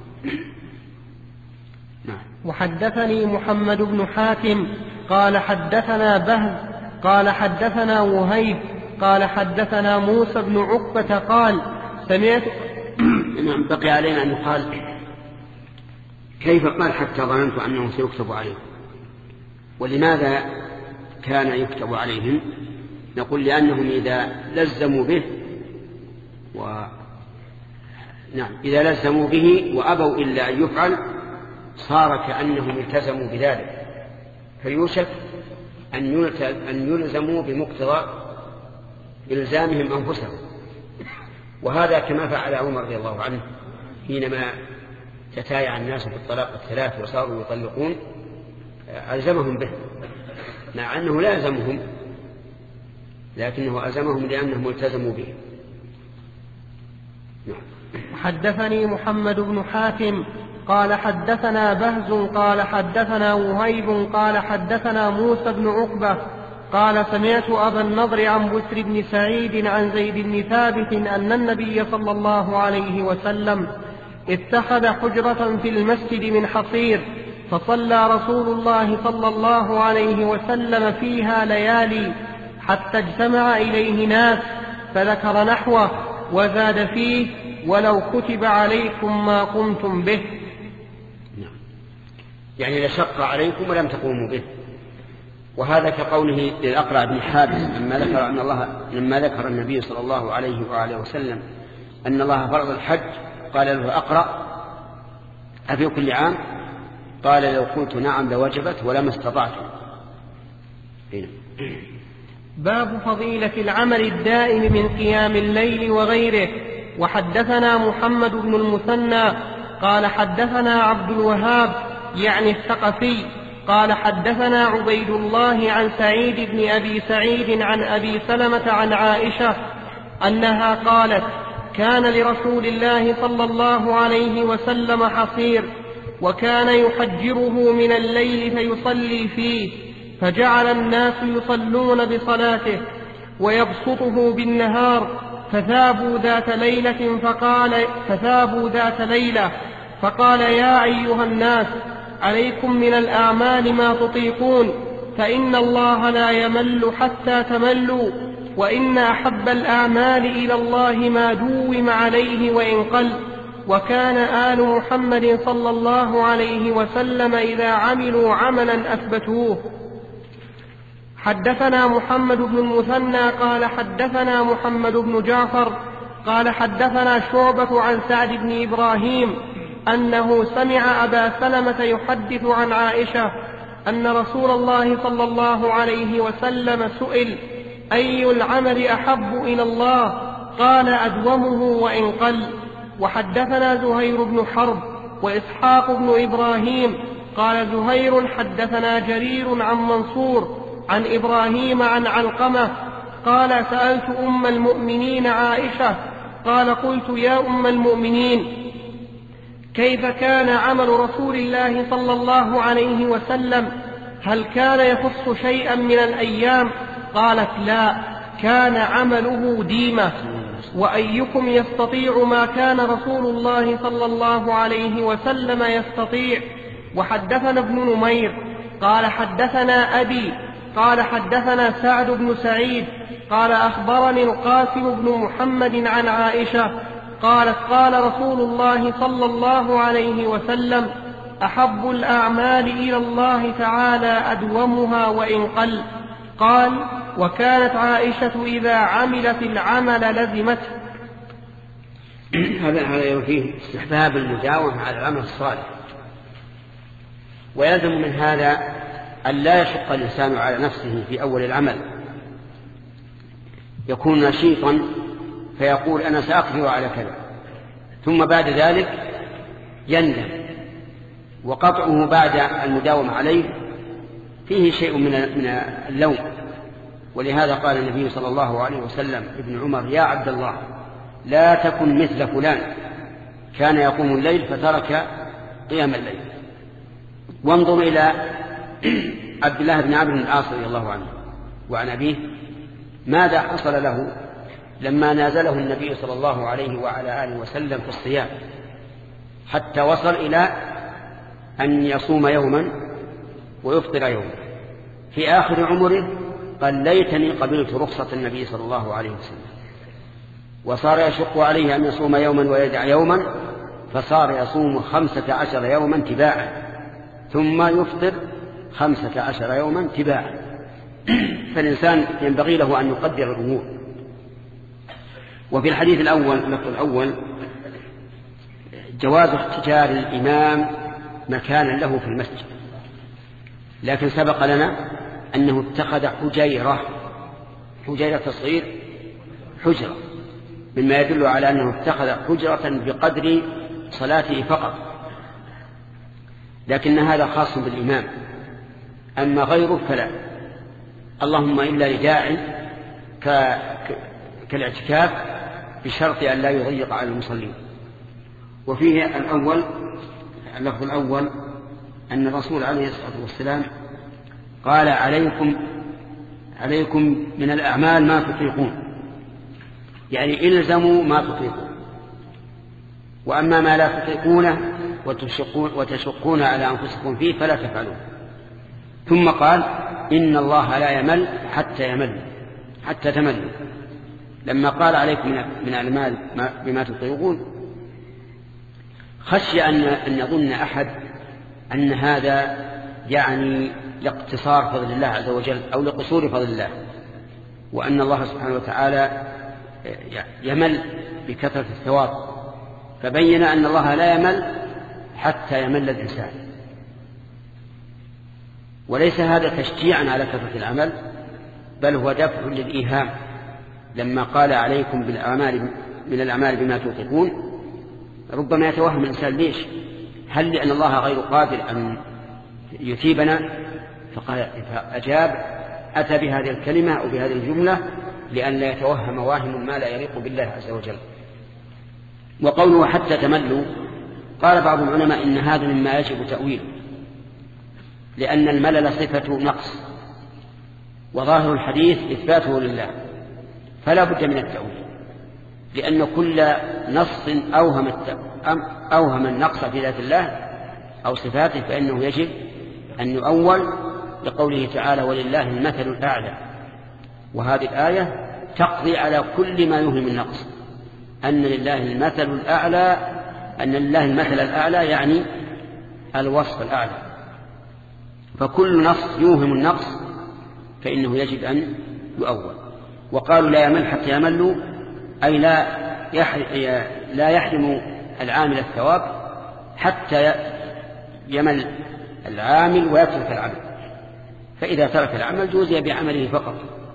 نعم. وحدثني محمد بن حاتم قال حدثنا بهز قال حدثنا وهيب قال حدثنا موسى بن عقبة قال سمعت نعم. بقي علينا أن يقال كيف قال حتى ظننت أنه سيكتب عليهم، ولماذا كان يكتب عليهم؟ نقول لأنهم إذا لزموا به و... نعم إذا لزموا به وأبوا إلا أن يفعل صار كأنهم التزموا بذلك، فيوشك أن يلزموا بمقتضى إلزامهم أنفسهم. وهذا كما فعل عمر رضي الله عنه حينما تتايع الناس بالطلاق الثلاث وصاروا يطلقون ألزمهم به، مع أنه لا ألزمهم لكنه ألزمهم لأنهم التزموا به. حدثني محمد بن حاتم قال حدثنا بهز قال حدثنا وهيب قال حدثنا موسى بن عقبة قال سمعت أبا النضر عن بسر بن سعيد عن زيد بن ثابت أن النبي صلى الله عليه وسلم اتخذ حجرة في المسجد من حصير، فصلى رسول الله صلى الله عليه وسلم فيها ليالي حتى اجتمع إليه ناس، فذكر نحوه وزاد فيه ولو كتب عليكم ما قمتم به. يعني لشق عليكم ولم تقوموا به. وهذا كقوله للأقرع بن حابس لما ذكر أن الله لما ذكر النبي صلى الله عليه وآله وسلم أن الله فرض الحج قال له أقرأ أفي كل عام؟ قال لو قلت نعم لوجبت ولما استطعت. باب فضيلة العمل الدائم من قيام الليل وغيره. وحدثنا محمد بن المثنى قال حدثنا عبد الوهاب يعني الثقفي. قال حدثنا عبيد الله عن سعيد بن أبي سعيد عن أبي سلمة عن عائشة أنها قالت كان لرسول الله صلى الله عليه وسلم حصير وكان يحجره من الليل فيصلي فيه، فجعل الناس يصلون بصلاته ويبسطه بالنهار، فثابوا ذات ليلة فقال فثابوا ذات ليلة فقال يا أيها الناس عليكم من الأعمال ما تطيقون، فإن الله لا يمل حتى تملوا، وإن أحب الأعمال إلى الله ما دوم عليه وإن قل. وكان آل محمد صلى الله عليه وسلم إذا عملوا عملا أثبتوه. حدثنا محمد بن المثنى قال حدثنا محمد بن جعفر قال حدثنا شعبة عن سعد بن إبراهيم أنه سمع أبا سلمة يحدث عن عائشة أن رسول الله صلى الله عليه وسلم سئل أي العمل أحب إلى الله؟ قال أدومه وإن قل. وحدثنا زهير بن حرب وإسحاق بن إبراهيم قال زهير حدثنا جرير عن منصور عن إبراهيم عن علقمة قال سألت أم المؤمنين عائشة قال قلت يا أم المؤمنين كيف كان عمل رسول الله صلى الله عليه وسلم؟ هل كان يخص شيئا من الأيام؟ قالت لا، كان عمله ديمة. وأيكم يستطيع ما كان رسول الله صلى الله عليه وسلم يستطيع؟ وحدثنا ابن نمير قال حدثنا أبي قال حدثنا سعد بن سعيد قال أخبرني القاسم بن محمد عن عائشة قالت قال رسول الله صلى الله عليه وسلم أحب الأعمال إلى الله تعالى أدومها وإن قل. قال وكانت عائشة إذا عملت العمل لزمته. هذا فيه استحباب المداومة على العمل الصالح، ويلزم من هذا أن لا يشق الإنسان على نفسه في أول العمل، يكون نشيطا فيقول أنا سأقدر على كذا، ثم بعد ذلك يندم، وقطعه بعد المداومة عليه فيه شيء من اللوم. ولهذا قال النبي صلى الله عليه وسلم ابن عمر يا عبد الله لا تكن مثل فلان كان يقوم الليل فترك قيام الليل. وانظر إلى عبد الله بن عمرو بن العاص رضي الله عنه وعن أبيه ماذا حصل له لما نازله النبي صلى الله عليه وعلى آله وسلم في الصيام، حتى وصل إلى أن يصوم يوما ويفطر يوما. في آخر عمره قال ليتني قبلت رخصة النبي صلى الله عليه وسلم، وصار يشق عليه أن يصوم يوما ويدع يوما، فصار يصوم خمسة عشر يوما تباعا ثم يفطر خمسة عشر يوما تباعا. فالإنسان ينبغي له أن يقدر الأمور. وفي الحديث الأول اللفظ الأول جواز اختيار الإمام مكانا له في المسجد، لكن سبق لنا أنه اتخذ حجيرة حجيرة تصغير حجرة، مما يدل على أنه اتخذ حجرة بقدر صلاته فقط، لكن هذا خاص بالإمام، أما غيره فلا، اللهم إلا لداعي كالاعتكاف بشرط أن لا يضيق على المصلين. وفيه الأول اللفظ الأول أن الرسول عليه الصلاة والسلام قال عليكم عليكم من الأعمال ما تطيقون، يعني إلزموا ما تطيقون، وأما ما لا تطيقونه وتشقون, وتشقون على أنفسكم فيه فلا تفعلون. ثم قال إن الله لا يمل حتى يمل حتى تملوا. لما قال عليكم من الأعمال بما تطيقون خشي أن يظن أحد أن هذا يعني لاقتصار فضل الله عز وجل أو لقصور فضل الله، وأن الله سبحانه وتعالى يمل بكثرة الثواب، فبين أن الله لا يمل حتى يمل الإنسان. وليس هذا تشجيعا على كثرة العمل، بل هو دفع للإيهام. لما قال عليكم بالأعمال من الأعمال بما توقفون ربما يتوهم الإنسان ليش هل لأن الله غير قادر أن يثيبنا؟ فقال فأجاب أتى بهذه الكلمة أو بهذه الجملة لأن لا يتوهم واهم ما لا يليق بالله عز وجل. وقوله حتى تملوا، قال بعض العلماء إن هذا مما يجب تأويله، لأن الملل صفة نقص، وظاهر الحديث إثباته لله، فلا بد من التأويل، لأن كل نص أوهم, أوهم النقص في ذات الله أو صفاته فإنه يجب أن يؤول، لقوله تعالى ولله المثل الأعلى. وهذه الآية تقضي على كل ما يوهم النقص، أن لله المثل الأعلى، أن لله المثل الأعلى يعني الوصف الأعلى، فكل نص يوهم النقص فإنه يجب أن يؤول. وقالوا لا يمل حتى يملوا، أي لا لا يحرم العامل الثواب حتى يمل العامل ويترك العمل، فإذا ترك العمل جوزي بعمله فقط.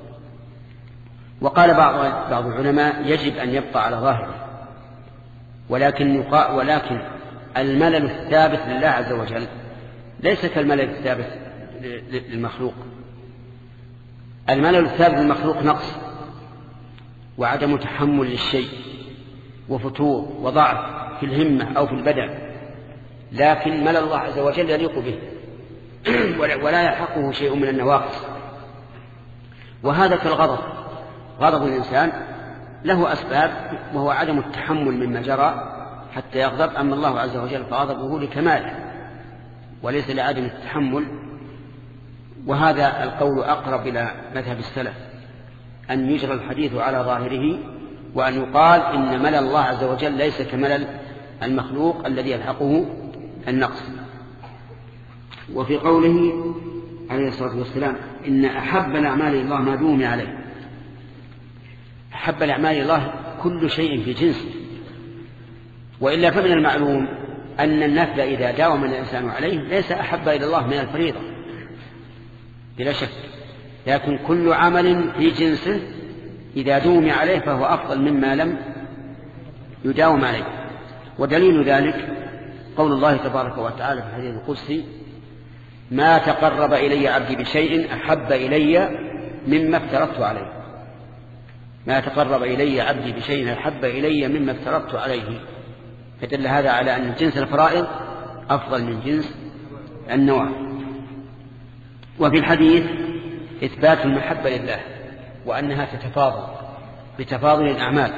وقال بعض بعض العلماء يجب أن يبقى على ظاهره، ولكن ولكن الملل الثابت لله عز وجل ليس كالملل الثابت للمخلوق. الملل الثابت للمخلوق نقص وعدم تحمل للشيء وفتور وضعف في الهمة أو في البدن، لكن ملل الله عز وجل يليق به ولا يلحقه شيء من النواقص. وهذا كالغضب، غضب الإنسان له أسباب وهو عدم التحمل مما جرى حتى يغضب، أما الله عز وجل فغضبه لكماله وليس لعدم التحمل. وهذا القول أقرب إلى مذهب السلف، أن يجرى الحديث على ظاهره، وأن يقال إن ملل الله عز وجل ليس كملل المخلوق الذي يلحقه النقص. وفي قوله عليه الصلاة والسلام إن أحب الأعمال إلى الله ما دوم عليه، أحب الأعمال إلى الله كل شيء في جنسه، وإلا فمن المعلوم أن النفل إذا داوم الإنسان عليه ليس أحب إلى الله من الفريضة بلا شك، لكن كل عمل في جنسه إذا دوم عليه فهو أفضل مما لم يداوم عليه. ودليل ذلك قول الله تبارك وتعالى في الحديث القدسي ما تقرب إلي عبدي بشيء أحب إلي مما افترضت عليه، ما تقرب إلي عبدي بشيء أحب إلي مما افترضت عليه، فدل هذا على أن جنس الفرائض أفضل من جنس النوافل. وفي الحديث إثبات المحبة لله وأنها تتفاضل بتفاضل الأعمال،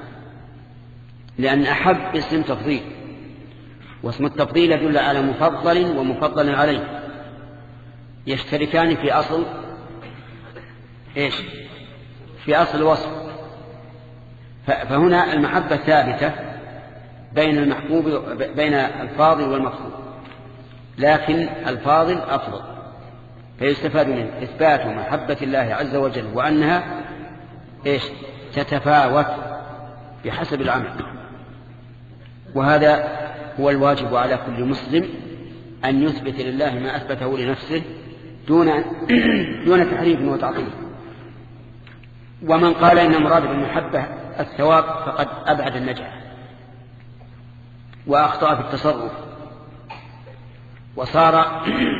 لأن أحب اسم تفضيل، واسم التفضيل يدل على مفضل ومفضل عليه، يشتركان في أصل إيش؟ في أصل الوصف. فهنا المحبة ثابتة بين المحبوب بين الفاضل والمفضول، لكن الفاضل أفضل، فيستفاد منه إثبات محبة الله عز وجل وأنها إيش؟ تتفاوت بحسب العمل. وهذا هو الواجب على كل مسلم أن يثبت لله ما أثبته لنفسه دون دون تحريف وتعطيل. ومن قال إن مراد بالمحبة الثواب فقد أبعد النجاح وأخطأ في التصرف، وصار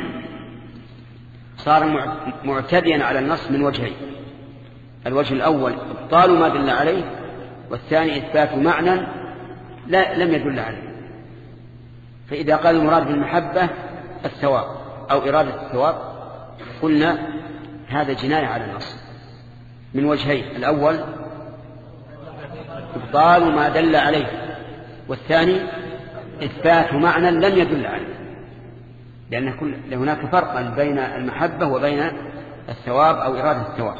صار معتديا على النص من وجهين: الوجه الأول إبطال ما دل عليه، والثاني إثبات معنى لا لم يدل عليه. فإذا قال المراد بالمحبة الثواب أو إرادة الثواب قلنا هذا جناية على النص من وجهين: الأول إبطال ما دل عليه، والثاني إثبات معنى لم يدل عليه، لأن هناك فرقا بين المحبة وبين الثواب أو إرادة الثواب.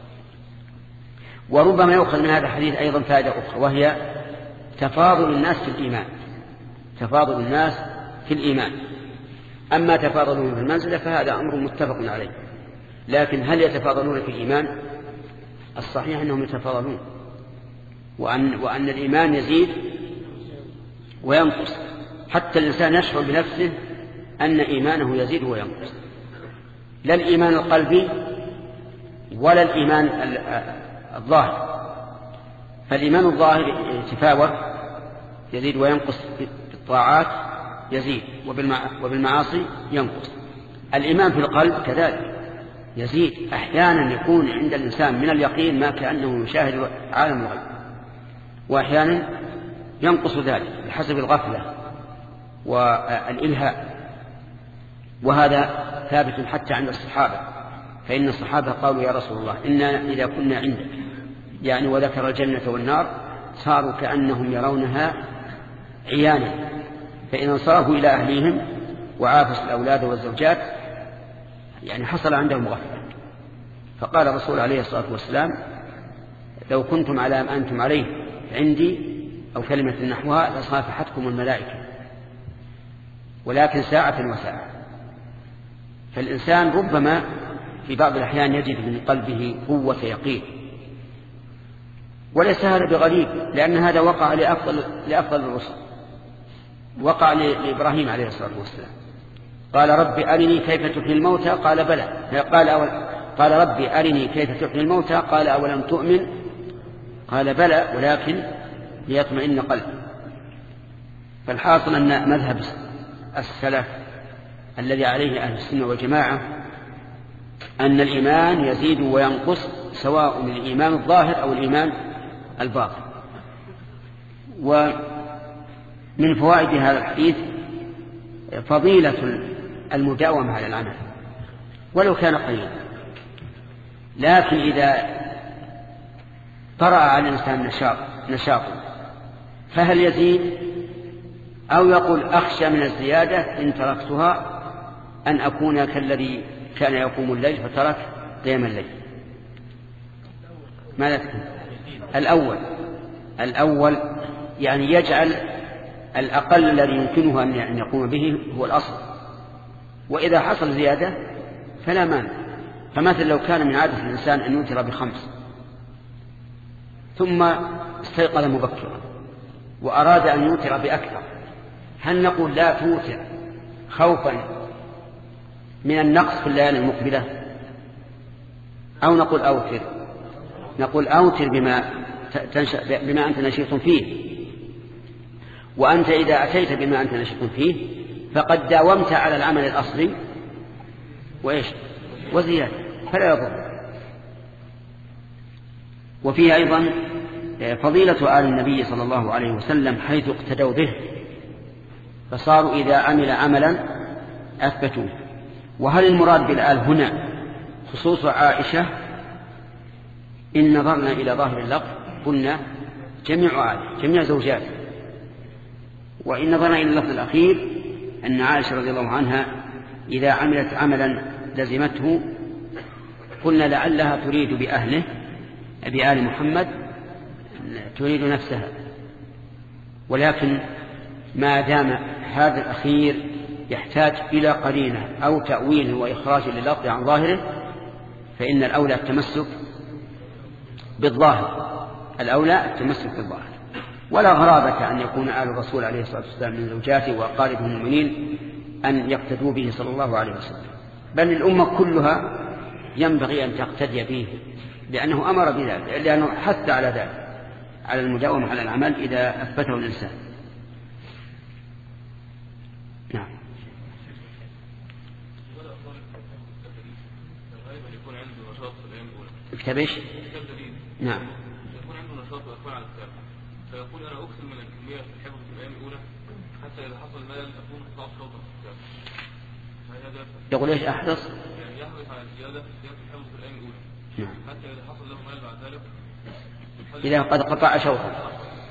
وربما يؤخذ من هذا الحديث أيضا فائدة أخرى، وهي تفاضل الناس في الإيمان، تفاضل الناس في الإيمان. أما تفاضلون في المنزلة فهذا أمر متفق عليه، لكن هل يتفاضلون في الإيمان؟ الصحيح أنهم يتفاضلون، وأن, وأن الإيمان يزيد وينقص، حتى الإنسان يشعر بنفسه أن إيمانه يزيد وينقص، لا الإيمان القلبي ولا الإيمان الظاهر. فالإيمان الظاهر يتفاوت يزيد وينقص بالطاعات، يزيد وبالمعاصي ينقص. الإيمان في القلب كذلك يزيد، أحيانا يكون عند الإنسان من اليقين ما كأنه يشاهد عالم الغيب، وأحيانا ينقص ذلك بحسب الغفلة والإلهاء، وهذا ثابت حتى عند الصحابة، فإن الصحابة قالوا يا رسول الله إنا إذا كنا عندك يعني وذكر الجنة والنار صاروا كأنهم يرونها عيانا، فإن انصرفوا إلى أهليهم وعافوا الأولاد والزوجات يعني حصل عندهم غفلة. فقال الرسول عليه الصلاة والسلام لو كنتم على ما أنتم عليه عندي أو كلمة نحوها لصافحتكم الملائكة، ولكن ساعة وساعة. فالإنسان ربما في بعض الأحيان يجد من قلبه قوة يقين، وليس هذا بغريب، لأن هذا وقع لأفضل, لأفضل الرسل. وقع لإبراهيم عليه الصلاة والسلام قال ربي أرني كيف تحيي الموتى قال بلى، قال, أول قال ربي أرني كيف تحيي الموتى قال أولم تؤمن قال بلى ولكن ليطمئن قلبي. فالحاصل أن مذهب السلف الذي عليه أهل السنة والجماعة أن الإيمان يزيد وينقص سواء من الإيمان الظاهر أو الإيمان الباطن. ومن فوائد هذا الحديث فضيلة المداومة على العمل ولو كان قليلا، لكن إذا طرأ على الإنسان نشاط نشاط فهل يزيد أو يقول أخشى من الزيادة إن تركتها أن أكون كالذي كان يقوم الليل فترك قيام الليل؟ ماذا تكون؟ الأول الأول يعني يجعل الأقل الذي يمكنه أن يقوم به هو الأصل، وإذا حصل زيادة فلا مانع. فمثلا لو كان من عادة الإنسان أن يوتر بخمس ثم استيقظ مبكرا وأراد أن يوتر بأكثر، هل نقول لا توتر خوفا من النقص في الليالي المقبلة أو نقول أوتر؟ نقول أوتر بما, بما أنت نشيط فيه، وأنت إذا أتيت بما أنت نشيط فيه فقد داومت على العمل الأصلي وإيش وزيادة فلا يضر. وفيه أيضا فضيلة آل النبي صلى الله عليه وسلم حيث اقتدوا به فصاروا إذا عمل عملا أثبتوه. وهل المراد بالآل هنا خصوص عائشة؟ إن نظرنا إلى ظاهر اللفظ قلنا جميع آل جميع زوجات، وإن نظرنا إلى اللفظ الأخير أن عائشة رضي الله عنها إذا عملت عملا لزمته قلنا لعلها تريد بأهله بآل محمد تريد نفسها، ولكن ما دام هذا الأخير يحتاج إلى قرينة أو تأويل وإخراج لللفظ عن ظاهره فإن الأولى التمسك بالظاهر الأولى التمسك بالظاهر. ولا غرابة أن يكون آل الرسول عليه الصلاة والسلام من زوجاته وأقاربه المؤمنين أن يقتدوا به صلى الله عليه وسلم، بل الأمة كلها ينبغي أن تقتدي به لأنه أمر بذلك، لأنه حث على ذلك على المداومة على العمل إذا أثبته الإنسان. نعم. اكتب ايش؟ نعم. يكون عنده نشاط ويقوى على الكتاب فيقول أنا أكثر من الكمية في الحفظ في الأيام الأولى حتى إذا حصل ملل أكون أطلع شوطا في الكتاب. يقول ايش أحرص؟ يعني يحرص على الزيادة في زيادة الحفظ في الأيام الأولى. نعم. حتى إذا حصل له ملل بعد ذلك إذا قد قطع شوطا.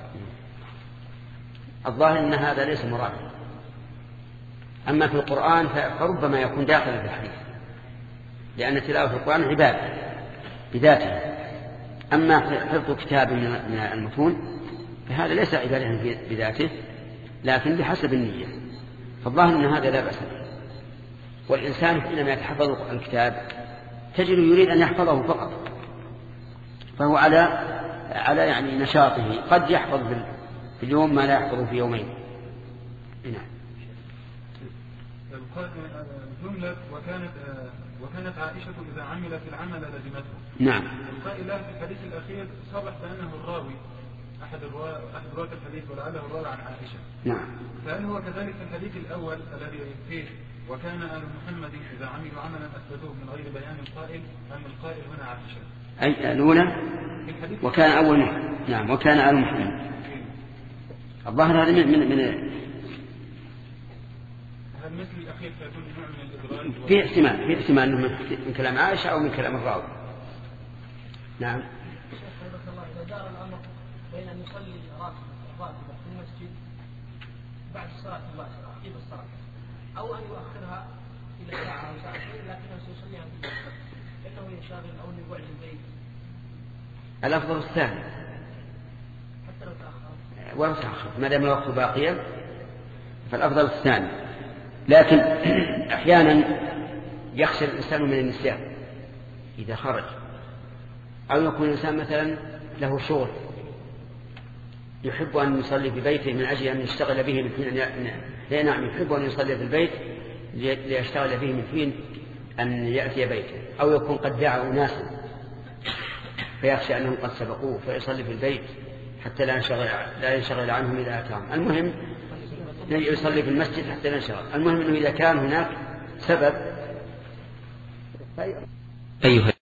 الظاهر أن هذا ليس مرادا. أما في القرآن فربما يكون داخلا في الحديث، لأن تلاوة القرآن عبادة بذاته، أما حفظ كتاب من المتون فهذا ليس عبادة بذاته لكن بحسب النية. فالظاهر أن هذا لا بأس به. والإنسان حينما يتحفظ الكتاب تجد يريد أن يحفظه فقط، فهو على على يعني نشاطه، قد يحفظ في اليوم ما لا يحفظه في يومين. نعم. الجملة وكانت وكانت عائشة إذا عملت العمل لزمته. نعم. القائلة في الحديث الأخير صرح بأنه الراوي أحد الرواة أحد رواة الحديث ولعله الراوي عن عائشة. نعم. فهل هو كذلك في الحديث الأول الذي فيه وكان آل محمد إذا عملوا عملا أثبتوه من غير بيان القائل أم القائل هنا عائشة؟ أي الأولى وكان أول محمد. نعم وكان آل محمد. الظاهر هذا من من من هل مثل الأخير فيكون نوع من الإدراج؟ في احتمال في احتمال أنه من كلام عائشة أو من كلام الراوي. نعم. إذا دار الأمر بين أن يصلي راتبة في المسجد بعد الصلاة المباشرة عقب الصلاة أو أن يؤخرها إلى ساعة أو ساعتين لكنه سيصليها في البيت إنه ينشغل أو يقعد البيت. الأفضل الثاني حتى لو تأخر ولا تأخر ما دام الوقت باقيا فالأفضل الثاني. لكن أحيانا يخشى الإنسان من النسيان إذا خرج أو يكون الإنسان مثلا له شغل يحب أن يصلي في بيته من أجل أن يشتغل به من حين لا نعم يحب أن يصلي في البيت ليشتغل به من حين أن يأتي بيته أو يكون قد دعا أناسا فيخشى أنهم قد سبقوه فيصلي في البيت حتى لا ينشغل, لا ينشغل عنهم إذا أتاهم. المهم يصلي في المسجد حتى لا ينشغل. المهم أنه إذا كان هناك سبب. أيها